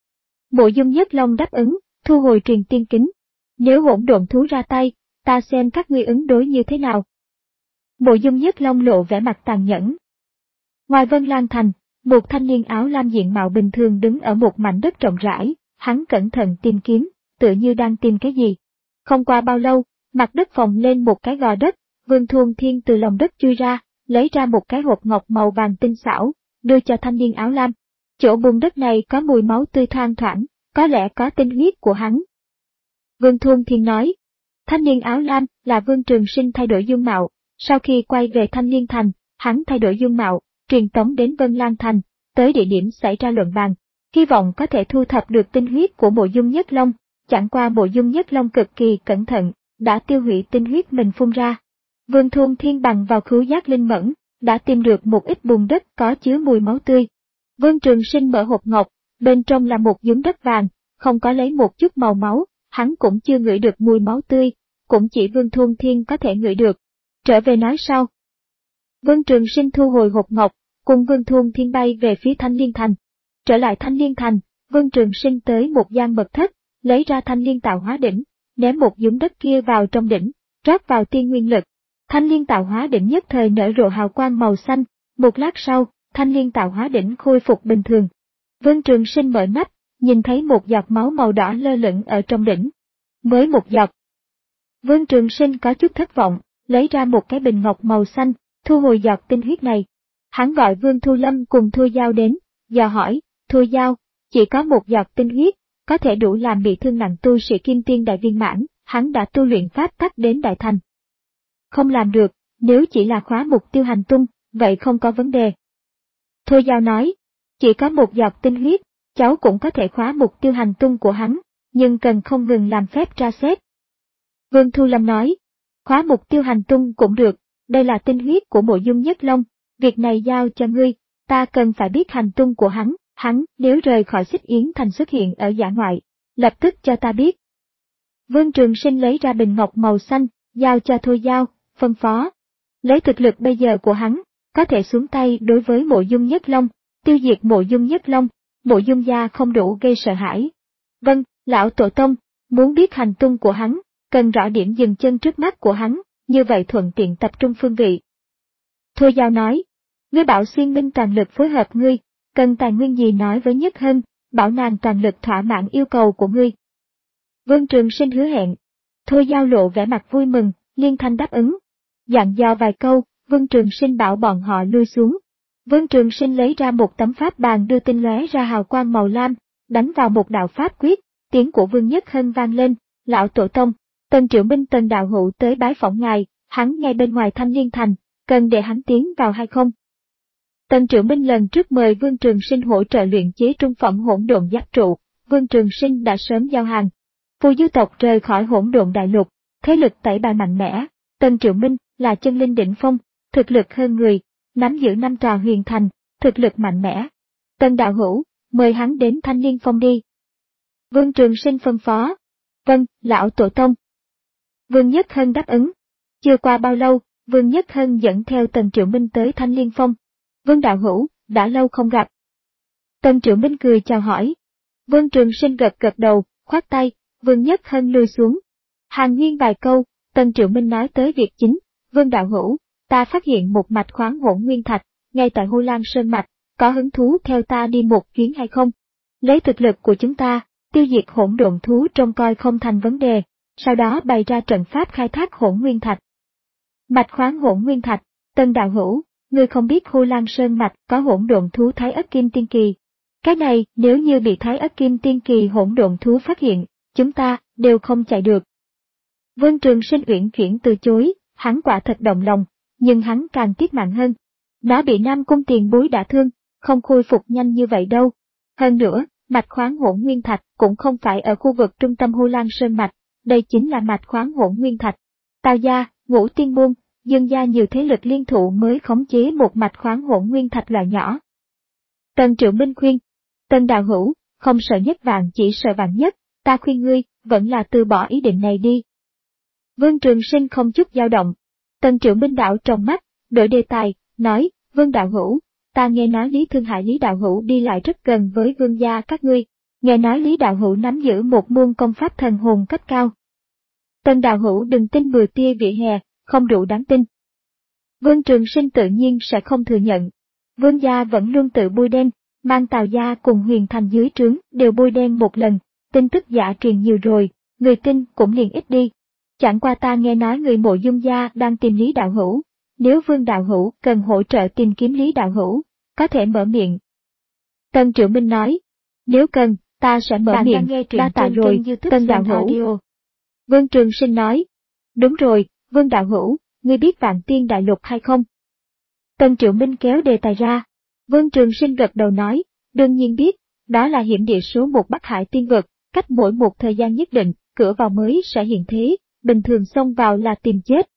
Mộ Dung Nhất Long đáp ứng, thu hồi truyền tiên kính, nếu hỗn độn thú ra tay, ta xem các ngươi ứng đối như thế nào. Mộ Dung Nhất Long lộ vẻ mặt tàn nhẫn. Ngoài Vân Lan Thành, một thanh niên áo lam diện mạo bình thường đứng ở một mảnh đất rộng rãi, hắn cẩn thận tìm kiếm, tựa như đang tìm cái gì. Không qua bao lâu, mặt đất phồng lên một cái gò đất, Vương Thuần Thiên từ lòng đất chui ra, lấy ra một cái hộp ngọc màu vàng tinh xảo, đưa cho thanh niên áo lam. Chỗ bùn đất này có mùi máu tươi thoang thoảng, có lẽ có tinh huyết của hắn. Vương Thuần Thiên nói, thanh niên áo lam là Vương Trường Sinh thay đổi dung mạo, sau khi quay về Thanh Liên Thành, hắn thay đổi dung mạo, truyền tống đến Vân Lan Thành, tới địa điểm xảy ra luận bàn, hy vọng có thể thu thập được tinh huyết của Mộ Dung Nhất Long, chẳng qua Mộ Dung Nhất Long cực kỳ cẩn thận, đã tiêu hủy tinh huyết mình phun ra. Vương Thuần Thiên bằng vào khứu giác linh mẫn, đã tìm được một ít bùn đất có chứa mùi máu tươi. Vương Trường Sinh mở hộp ngọc, bên trong là một nhúm đất vàng, không có lấy một chút màu máu, hắn cũng chưa ngửi được mùi máu tươi, cũng chỉ Vương Thuần Thiên có thể ngửi được. Trở về nói sau. Vương Trường Sinh thu hồi hộp ngọc, cùng Vương Thuần Thiên bay về phía Thanh Liên Thành. Trở lại Thanh Liên Thành, Vương Trường Sinh tới một gian mật thất, lấy ra Thanh Liên Tạo Hóa Đỉnh, ném một nhúm đất kia vào trong đỉnh, rót vào tiên nguyên lực. Thanh Liên Tạo Hóa Đỉnh nhất thời nở rộ hào quang màu xanh, một lát sau, Thanh Liên Tạo Hóa Đỉnh khôi phục bình thường. Vương Trường Sinh mở mắt, nhìn thấy một giọt máu màu đỏ lơ lửng ở trong đỉnh. Mới một giọt. Vương Trường Sinh có chút thất vọng, lấy ra một cái bình ngọc màu xanh, thu hồi giọt tinh huyết này. Hắn gọi Vương Thu Lâm cùng Thu Giao đến, dò hỏi, Thu Giao, chỉ có một giọt tinh huyết, có thể đủ làm bị thương nặng tu sĩ Kim Tiên đại viên mãn, hắn đã tu luyện pháp tắc đến đại thành. Không làm được, nếu chỉ là khóa mục tiêu hành tung, vậy không có vấn đề. Thu Giao nói, chỉ có một giọt tinh huyết, cháu cũng có thể khóa mục tiêu hành tung của hắn, nhưng cần không ngừng làm phép tra xét. Vương Thu Lâm nói, khóa mục tiêu hành tung cũng được, đây là tinh huyết của Mộ Dung Nhất Long, việc này giao cho ngươi, ta cần phải biết hành tung của hắn, hắn nếu rời khỏi Xích Yến Thành xuất hiện ở dã ngoại, lập tức cho ta biết. Vương Trường Sinh lấy ra bình ngọc màu xanh, giao cho Thu Giao, phân phó. Lấy thực lực bây giờ của hắn, có thể xuống tay đối với Mộ Dung Nhất Long, tiêu diệt Mộ Dung Nhất Long, Mộ Dung gia không đủ gây sợ hãi. Vâng, lão tổ tông, muốn biết hành tung của hắn, cần rõ điểm dừng chân trước mắt của hắn, như vậy thuận tiện tập trung phương vị. Thu Giao nói, ngươi bảo Xuyên Minh toàn lực phối hợp ngươi, cần tài nguyên gì nói với Nhất Hân, bảo nàng toàn lực thỏa mãn yêu cầu của ngươi. Vương Trường Sinh hứa hẹn. Thu Giao lộ vẻ mặt vui mừng, liên thanh đáp ứng. Dặn dò vài câu, Vương Trường Sinh bảo bọn họ lui xuống. Vương Trường Sinh lấy ra một tấm pháp bàn đưa tinh lóe ra hào quang màu lam, đánh vào một đạo pháp quyết, tiếng của Vương Nhất Hân vang lên, lão tổ tông, Tần Triệu Minh Tần đạo hữu tới bái phỏng ngài, hắn ngay bên ngoài Thanh Liên Thành, cần để hắn tiến vào hay không? Tần Triệu Minh lần trước mời Vương Trường Sinh hỗ trợ luyện chế trung phẩm hỗn độn giáp trụ, Vương Trường Sinh đã sớm giao hàng. Phù Du tộc rời khỏi hỗn độn đại lục, thế lực tẩy bài mạnh mẽ, Tần Triệu Minh là chân linh đỉnh phong, thực lực hơn người, nắm giữ năm tòa huyền thành, thực lực mạnh mẽ. Tần đạo hữu, mời hắn đến Thanh Liên Phong đi. Vương Trường Sinh phân phó. Vâng, lão tổ tông. Vương Nhất Hân đáp ứng. Chưa qua bao lâu, Vương Nhất Hân dẫn theo Tần Triệu Minh tới Thanh Liên Phong. Vương đạo hữu, đã lâu không gặp. Tần Triệu Minh cười chào hỏi. Vương Trường Sinh gật gật đầu, khoát tay, Vương Nhất Hân lui xuống. Hàn huyên vài câu, Tần Triệu Minh nói tới việc chính. Vương đạo hữu, ta phát hiện một mạch khoáng hỗn nguyên thạch, ngay tại Hô Lan Sơn mạch, có hứng thú theo ta đi một chuyến hay không? Lấy thực lực của chúng ta, tiêu diệt hỗn độn thú trông coi không thành vấn đề, sau đó bày ra trận pháp khai thác hỗn nguyên thạch. Mạch khoáng hỗn nguyên thạch, Tần đạo hữu, ngươi không biết Hu Lan Sơn Mạch có hỗn độn thú Thái Ất Kim Tiên Kỳ. Cái này nếu như bị Thái Ất Kim Tiên Kỳ hỗn độn thú phát hiện, chúng ta đều không chạy được. Vương Trường Sinh uyển chuyển từ chối, hắn quả thật động lòng, nhưng hắn càng tiếc mạng hơn. Nó bị Nam Cung tiền bối đả thương, không khôi phục nhanh như vậy đâu. Hơn nữa, mạch khoáng hỗn nguyên thạch cũng không phải ở khu vực trung tâm Hu Lan Sơn Mạch, đây chính là mạch khoáng hỗn nguyên thạch. Tào gia, Ngũ Tiên môn, Dương gia nhiều thế lực liên thủ mới khống chế một mạch khoáng hỗn nguyên thạch loại nhỏ. Tần Triệu Minh khuyên, Tần đạo hữu, không sợ nhất vạn chỉ sợ vạn nhất, ta khuyên ngươi, vẫn là từ bỏ ý định này đi. Vương Trường Sinh không chút dao động. Tần Triệu Minh đảo trong mắt, đổi đề tài, nói, Vương đạo hữu, ta nghe nói Lý Thương Hải Lý đạo hữu đi lại rất gần với vương gia các ngươi, nghe nói Lý đạo hữu nắm giữ một môn công pháp thần hồn cấp cao. Tần đạo hữu đừng tin bừa tia vỉa hè, không đủ đáng tin. Vương Trường Sinh tự nhiên sẽ không thừa nhận. Vương gia vẫn luôn tự bôi đen, mang Tào gia cùng Huyền Thành dưới trướng đều bôi đen một lần, tin tức giả truyền nhiều rồi, người tin cũng liền ít đi. Chẳng qua ta nghe nói người Mộ Dung gia đang tìm Lý đạo hữu, nếu Vương đạo hữu cần hỗ trợ tìm kiếm Lý đạo hữu, có thể mở miệng. Tần Triệu Minh nói, nếu cần, ta sẽ mở Bạn miệng, đa tạ rồi, Tần đạo hữu. Vương Trường Sinh nói, đúng rồi, Vương đạo hữu, ngươi biết Vạn Tiên Đại Lục hay không? Tần Triệu Minh kéo đề tài ra. Vương Trường Sinh gật đầu nói, đương nhiên biết, đó là hiểm địa số một Bắc Hải tiên vực, cách mỗi một thời gian nhất định, cửa vào mới sẽ hiện thế, bình thường xông vào là tìm chết.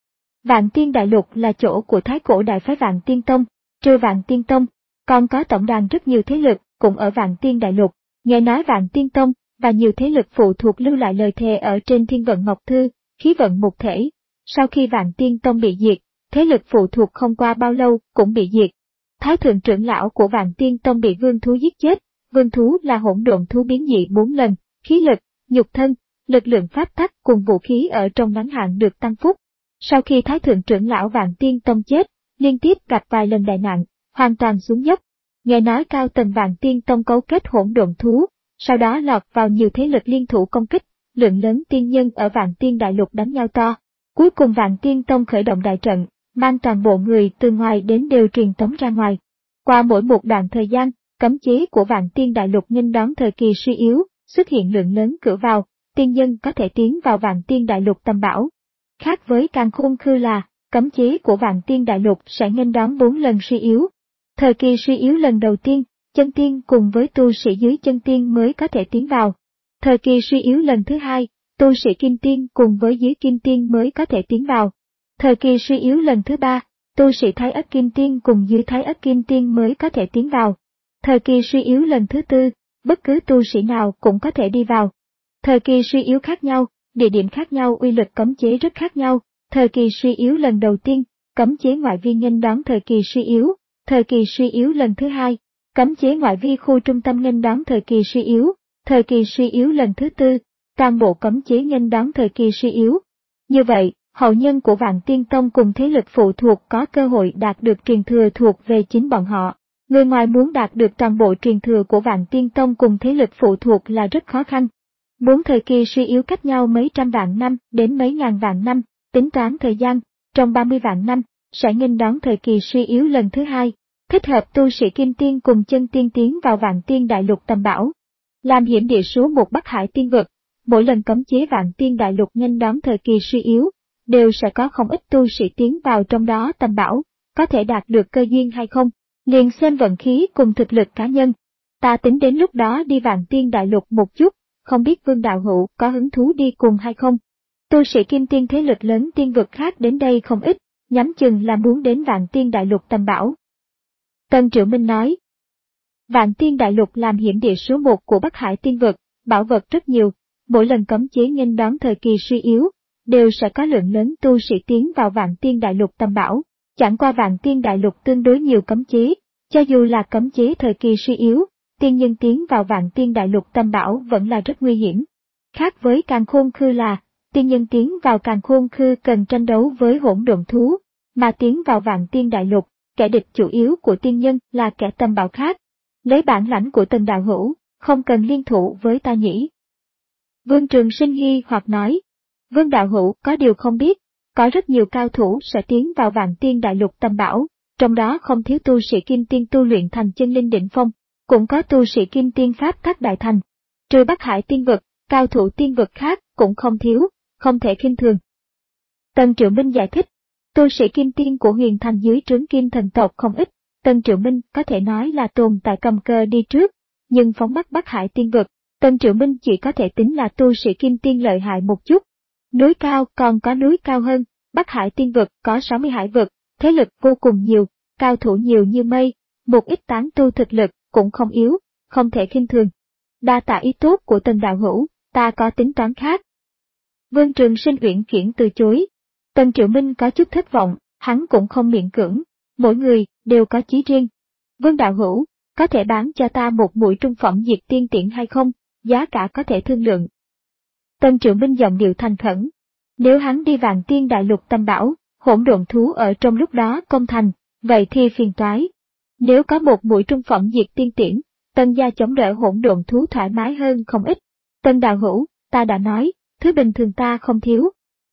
Vạn Tiên Đại Lục là chỗ của Thái Cổ Đại Phái Vạn Tiên Tông, trừ Vạn Tiên Tông, còn có tổng đàn rất nhiều thế lực cũng ở Vạn Tiên Đại Lục. Nghe nói Vạn Tiên Tông và nhiều thế lực phụ thuộc lưu lại lời thề ở trên Thiên Vận Ngọc Thư, khí vận một thể. Sau khi Vạn Tiên Tông bị diệt, thế lực phụ thuộc không qua bao lâu cũng bị diệt. Thái thượng trưởng lão của Vạn Tiên Tông bị vương thú giết chết, vương thú là hỗn độn thú biến dị bốn lần, khí lực, nhục thân, lực lượng pháp tắc cùng vũ khí ở trong ngắn hạn được tăng phúc. Sau khi Thái thượng trưởng lão Vạn Tiên Tông chết, liên tiếp gặp vài lần đại nạn, hoàn toàn xuống dốc. Nghe nói cao tầng Vạn Tiên Tông cấu kết hỗn độn thú, sau đó lọt vào nhiều thế lực liên thủ công kích, lượng lớn tiên nhân ở Vạn Tiên Đại Lục đánh nhau to. Cuối cùng Vạn Tiên Tông khởi động đại trận, mang toàn bộ người từ ngoài đến đều truyền tống ra ngoài. Qua mỗi một đoạn thời gian, cấm chế của Vạn Tiên Đại Lục nghênh đón thời kỳ suy yếu, xuất hiện lượng lớn cửa vào, tiên nhân có thể tiến vào Vạn Tiên Đại Lục tầm bảo. Khác với Càn Khôn Khư là, cấm chế của Vạn Tiên Đại Lục sẽ nghênh đón bốn lần suy yếu. Thời kỳ suy yếu lần đầu tiên, chân tiên cùng với tu sĩ dưới chân tiên mới có thể tiến vào. Thời kỳ suy yếu lần thứ hai, tu sĩ kim tiên cùng với dưới kim tiên mới có thể tiến vào. Thời kỳ suy yếu lần thứ ba, tu sĩ Thái Ất Kim Tiên cùng dưới Thái Ất Kim Tiên mới có thể tiến vào. Thời kỳ suy yếu lần thứ tư, bất cứ tu sĩ nào cũng có thể đi vào. Thời kỳ suy yếu khác nhau, địa điểm khác nhau, uy lực cấm chế rất khác nhau. Thời kỳ suy yếu lần đầu tiên, cấm chế ngoại vi nghênh đón thời kỳ suy yếu. Thời kỳ suy yếu lần thứ hai, cấm chế ngoại vi khu trung tâm nghênh đón thời kỳ suy yếu. Thời kỳ suy yếu lần thứ tư, toàn bộ cấm chế nghênh đón thời kỳ suy yếu. Như vậy, hậu nhân của Vạn Tiên Tông cùng thế lực phụ thuộc có cơ hội đạt được truyền thừa thuộc về chính bọn họ. Người ngoài muốn đạt được toàn bộ truyền thừa của Vạn Tiên Tông cùng thế lực phụ thuộc là rất khó khăn. Bốn thời kỳ suy yếu cách nhau mấy trăm vạn năm đến mấy ngàn vạn năm, tính toán thời gian, trong ba mươi vạn năm, sẽ nghênh đón thời kỳ suy yếu lần thứ hai, thích hợp tu sĩ kim tiên cùng chân tiên tiến vào Vạn Tiên Đại Lục tầm bảo. Làm hiểm địa số một Bắc Hải tiên vực, mỗi lần cấm chế Vạn Tiên Đại Lục nghênh đón thời kỳ suy yếu, đều sẽ có không ít tu sĩ tiến vào trong đó tầm bảo, có thể đạt được cơ duyên hay không, liền xem vận khí cùng thực lực cá nhân. Ta tính đến lúc đó đi Vạn Tiên Đại Lục một chút, không biết Vương đạo hữu có hứng thú đi cùng hay không. Tu sĩ kim tiên thế lực lớn tiên vực khác đến đây không ít, nhắm chừng là muốn đến Vạn Tiên Đại Lục tầm bảo. Tần Triệu Minh nói, Vạn Tiên Đại Lục làm hiểm địa số một của Bắc Hải tiên vực, bảo vật rất nhiều, mỗi lần cấm chế nghênh đón thời kỳ suy yếu, đều sẽ có lượng lớn tu sĩ tiến vào Vạn Tiên Đại Lục tầm bảo. Chẳng qua Vạn Tiên Đại Lục tương đối nhiều cấm chế, cho dù là cấm chế thời kỳ suy yếu, tiên nhân tiến vào Vạn Tiên Đại Lục tầm bảo vẫn là rất nguy hiểm. Khác với Càn Khôn Khư là, tiên nhân tiến vào Càn Khôn Khư cần tranh đấu với hỗn độn thú, mà tiến vào Vạn Tiên Đại Lục, kẻ địch chủ yếu của tiên nhân là kẻ tầm bảo khác. Lấy bản lãnh của Tần đạo hữu, không cần liên thủ với ta nhỉ. Vương Trường Sinh nghi hoặc nói, Vương đạo hữu có điều không biết, có rất nhiều cao thủ sẽ tiến vào Vạn Tiên Đại Lục tầm bảo, trong đó không thiếu tu sĩ kim tiên tu luyện thành chân linh đỉnh phong, cũng có tu sĩ kim tiên pháp tác đại thành. Trừ Bắc Hải tiên vực, cao thủ tiên vực khác cũng không thiếu, không thể khinh thường. Tần Triệu Minh giải thích, tu sĩ kim tiên của Huyền Thành dưới trướng Kim thần tộc không ít, Tần Triệu Minh có thể nói là tồn tại cầm cờ đi trước, nhưng phóng mắt Bắc Hải tiên vực, Tần Triệu Minh chỉ có thể tính là tu sĩ kim tiên lợi hại một chút. Núi cao còn có núi cao hơn, Bắc Hải tiên vực có sáu mươi hải vực, thế lực vô cùng nhiều, cao thủ nhiều như mây, một ít tán tu thực lực cũng không yếu, không thể khinh thường. Đa tạ ý tốt của Tần đạo hữu, ta có tính toán khác. Vương Trường Sinh uyển chuyển từ chối. Tần Triệu Minh có chút thất vọng, hắn cũng không miễn cưỡng, mỗi người đều có chí riêng. Vương đạo hữu, có thể bán cho ta một mũi trung phẩm diệt tiên tiễn hay không, giá cả có thể thương lượng. Tần Triệu Minh giọng điệu thành khẩn. Nếu hắn đi Vạn Tiên Đại Lục Tam Bảo, hỗn độn thú ở trong lúc đó công thành, vậy thì phiền toái. Nếu có một mũi trung phẩm diệt tiên tiễn, Tần gia chống đỡ hỗn độn thú thoải mái hơn không ít. Tần đạo hữu, ta đã nói, thứ bình thường ta không thiếu.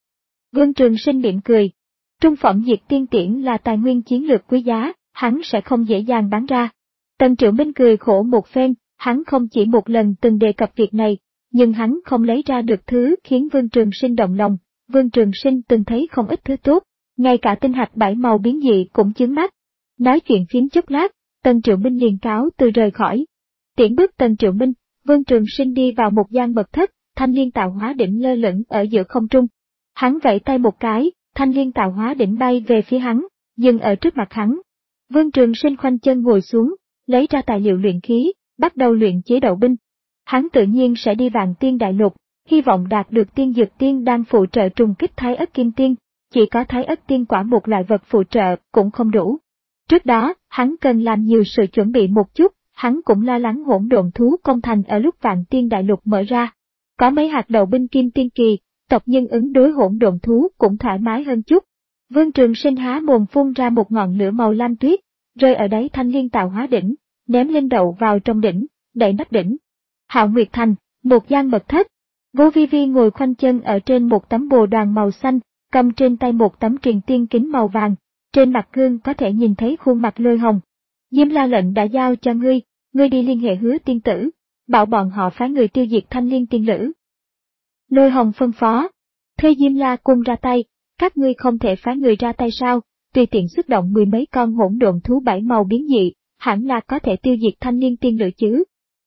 Vương Trường Sinh mỉm cười. Trung phẩm diệt tiên tiễn là tài nguyên chiến lược quý giá, hắn sẽ không dễ dàng bán ra. Tần Triệu Minh cười khổ một phen, hắn không chỉ một lần từng đề cập việc này, nhưng hắn không lấy ra được thứ khiến Vương Trường Sinh động lòng. Vương Trường Sinh từng thấy không ít thứ tốt, ngay cả tinh hạch bảy màu biến dị cũng chướng mắt. Nói chuyện phím chốc lát, Tần Triệu Minh liền cáo từ rời khỏi. Tiễn bước Tần Triệu Minh, Vương Trường Sinh đi vào một gian mật thất, thanh liên tạo hóa đỉnh lơ lửng ở giữa không trung. Hắn vẫy tay một cái, thanh liên tạo hóa đỉnh bay về phía hắn, dừng ở trước mặt hắn. Vương Trường Sinh khoanh chân ngồi xuống, lấy ra tài liệu luyện khí, bắt đầu luyện chế đậu binh. Hắn tự nhiên sẽ đi Vạn Tiên Đại Lục, hy vọng đạt được tiên dược tiên đang phụ trợ trùng kích Thái Ất Kim Tiên, chỉ có Thái Ất Tiên quả một loại vật phụ trợ cũng không đủ. Trước đó, hắn cần làm nhiều sự chuẩn bị một chút, hắn cũng lo lắng hỗn độn thú công thành ở lúc Vạn Tiên Đại Lục mở ra. Có mấy hạt đậu binh kim tiên kỳ, tộc nhân ứng đối hỗn độn thú cũng thoải mái hơn chút. Vương Trường Sinh há mồm phun ra một ngọn lửa màu lam tuyết, rơi ở đáy thanh liên tạo hóa đỉnh, ném lên đậu vào trong đỉnh, đậy nắp đỉnh. Hạo Nguyệt Thành, một gian mật thất. Vô Vi Vi ngồi khoanh chân ở trên một tấm bồ đoàn màu xanh, cầm trên tay một tấm truyền tiên kính màu vàng, trên mặt gương có thể nhìn thấy khuôn mặt Lôi Hồng. Diêm La lệnh đã giao cho ngươi, ngươi đi liên hệ Hứa tiên tử, bảo bọn họ phái người tiêu diệt Thanh Liên tiên lữ. Lôi Hồng phân phó, thuê Diêm La cung ra tay, các ngươi không thể phái người ra tay sao, tùy tiện xuất động mười mấy con hỗn độn thú bảy màu biến dị, hẳn là có thể tiêu diệt Thanh Liên tiên lữ chứ.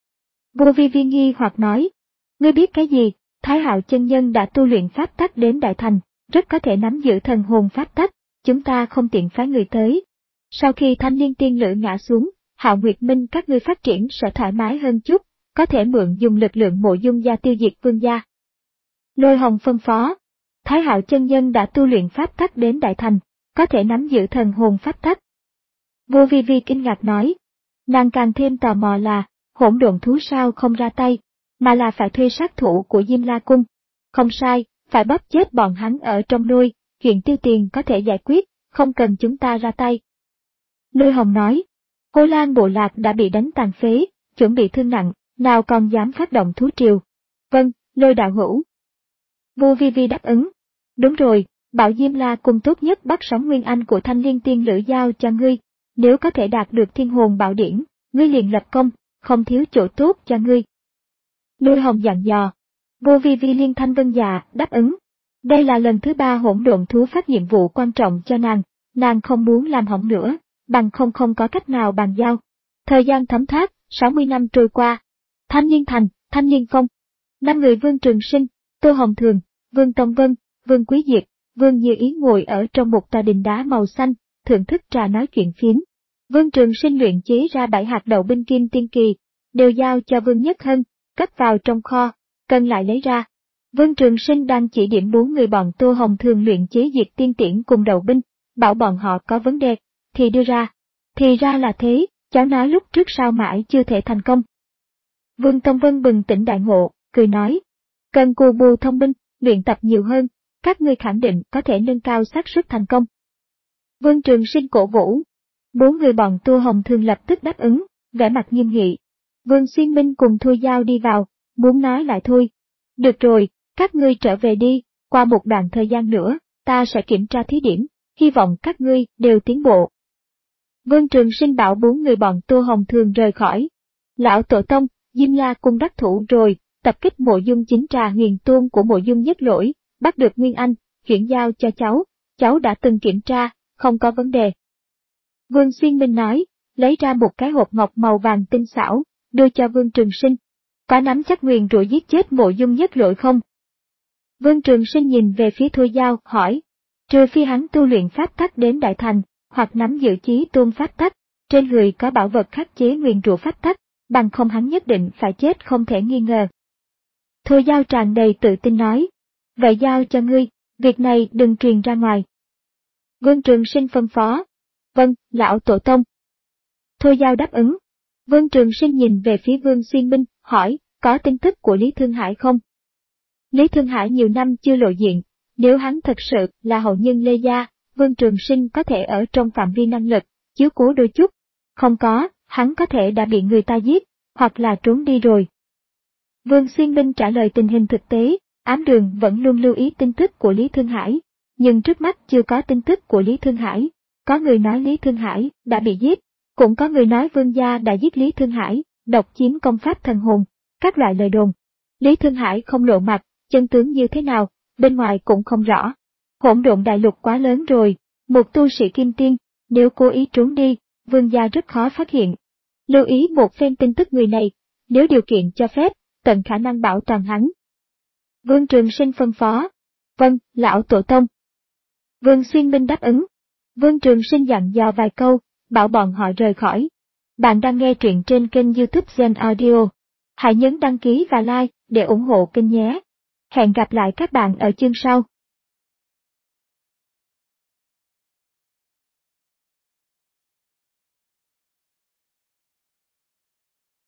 Vô Vi Vi nghi hoặc nói, ngươi biết cái gì? Thái Hạo chân nhân đã tu luyện pháp tắc đến đại thành, rất có thể nắm giữ thần hồn pháp tắc, chúng ta không tiện phái người tới. Sau khi Thanh Liên tiên lữ ngã xuống, Hạo Nguyệt Minh các ngươi phát triển sẽ thoải mái hơn chút, có thể mượn dùng lực lượng Mộ Dung gia tiêu diệt Vương gia. Lôi Hồng phân phó, Thái Hạo chân nhân đã tu luyện pháp tắc đến đại thành, có thể nắm giữ thần hồn pháp tắc. Vô Vi Vi kinh ngạc nói, nàng càng thêm tò mò là, hỗn độn thú sao không ra tay, mà là phải thuê sát thủ của Diêm La cung. Không sai, phải bóp chết bọn hắn ở trong nuôi, chuyện tiêu tiền có thể giải quyết, không cần chúng ta ra tay. Lôi Hồng nói, Hồ Lan bộ lạc đã bị đánh tàn phế, chuẩn bị thương nặng, nào còn dám phát động thú triều. Vâng, Lôi đạo hữu. Vô Vi Vi đáp ứng. Đúng rồi, bảo Diêm La cung tốt nhất bắt sống Nguyên Anh của Thanh Liên tiên lữ giao cho ngươi, nếu có thể đạt được thiên hồn bảo điển, ngươi liền lập công, không thiếu chỗ tốt cho ngươi. Lôi Hồng dặn dò. Vô Vi Vi liên thanh vân dạ, đáp ứng. Đây là lần thứ ba hỗn độn thú phát nhiệm vụ quan trọng cho nàng, nàng không muốn làm hỏng nữa, bằng không không có cách nào bàn giao. Thời gian thấm thoát, sáu mươi năm trôi qua. Thanh Liên Thành, Thanh Liên Phong. Năm người Vương Trường Sinh, Tô Hồng Thường, Vương Tông Vân, Vương Quý Diệt, Vương Như Ý ngồi ở trong một tòa đình đá màu xanh, thưởng thức trà nói chuyện phiếm. Vương Trường Sinh luyện chế ra bảy hạt đậu binh kim tiên kỳ, đều giao cho Vương Nhất Hân, cất vào trong kho, cần lại lấy ra. Vương Trường Sinh đang chỉ điểm bốn người bọn Tô Hồng Thường luyện chế diệt tiên tiễn cùng đậu binh, bảo bọn họ có vấn đề, thì đưa ra. Thì ra là thế, cháu nói lúc trước sao mãi chưa thể thành công. Vương Tông Vân bừng tỉnh đại ngộ, cười nói, cần cù bù thông minh, luyện tập nhiều hơn, các ngươi khẳng định có thể nâng cao xác suất thành công. Vương Trường Sinh cổ vũ. Bốn người bọn Tô Hồng Thường lập tức đáp ứng, vẻ mặt nghiêm nghị. Vương Xuyên Minh cùng Thôi Giao đi vào, muốn nói lại thôi. Được rồi, các ngươi trở về đi, qua một đoạn thời gian nữa, ta sẽ kiểm tra thí điểm, hy vọng các ngươi đều tiến bộ. Vương Trường Sinh bảo bốn người bọn Tô Hồng Thường rời khỏi. Lão Tổ Tông, Diêm La Cung đắc thủ rồi, tập kích Mộ Dung Chính Trà huyền tôn của Mộ Dung Nhất Lỗi, bắt được Nguyên Anh, chuyển giao cho cháu, cháu đã từng kiểm tra, không có vấn đề. Vương Xuyên Minh nói, lấy ra một cái hộp ngọc màu vàng tinh xảo, đưa cho Vương Trường Sinh. Có nắm chắc nguyền rủa giết chết Mộ Dung Nhất Lỗi không? Vương Trường Sinh nhìn về phía Thôi Giao, hỏi, trừ phi hắn tu luyện pháp tắc đến đại thành, hoặc nắm giữ chí tôn pháp tắc, trên người có bảo vật khắc chế nguyền rủa pháp tắc, bằng không hắn nhất định phải chết không thể nghi ngờ. Thôi Giao tràn đầy tự tin nói, vậy giao cho ngươi, việc này đừng truyền ra ngoài. Vương Trường Sinh phân phó, vâng, lão tổ tông. Thôi Giao đáp ứng. Vương Trường Sinh nhìn về phía Vương Xuyên Minh, hỏi, có tin tức của Lý Thương Hải không? Lý Thương Hải nhiều năm chưa lộ diện, nếu hắn thật sự là hậu nhân Lê Gia, Vương Trường Sinh có thể ở trong phạm vi năng lực, chiếu cố đôi chút. Không có, hắn có thể đã bị người ta giết, hoặc là trốn đi rồi. Vương Xuyên Minh trả lời tình hình thực tế, Ám Đường vẫn luôn lưu ý tin tức của Lý Thương Hải, nhưng trước mắt chưa có tin tức của Lý Thương Hải. Có người nói Lý Thương Hải đã bị giết, cũng có người nói Vương gia đã giết Lý Thương Hải, độc chiếm công pháp thần hồn, các loại lời đồn. Lý Thương Hải không lộ mặt, chân tướng như thế nào, bên ngoài cũng không rõ. Hỗn độn đại lục quá lớn rồi, một tu sĩ kim tiên, nếu cố ý trốn đi, Vương gia rất khó phát hiện. Lưu ý một phen tin tức người này, nếu điều kiện cho phép, tận khả năng bảo toàn hắn. Vương Trường Sinh phân phó, vâng, lão tổ tông. Vương Xuyên Minh đáp ứng. Vương Trường Sinh dặn dò vài câu, bảo bọn họ rời khỏi. Bạn đang nghe truyện trên kênh YouTube Gen Audio. Hãy nhấn đăng ký và like để ủng hộ kênh nhé. Hẹn gặp lại các bạn ở chương sau.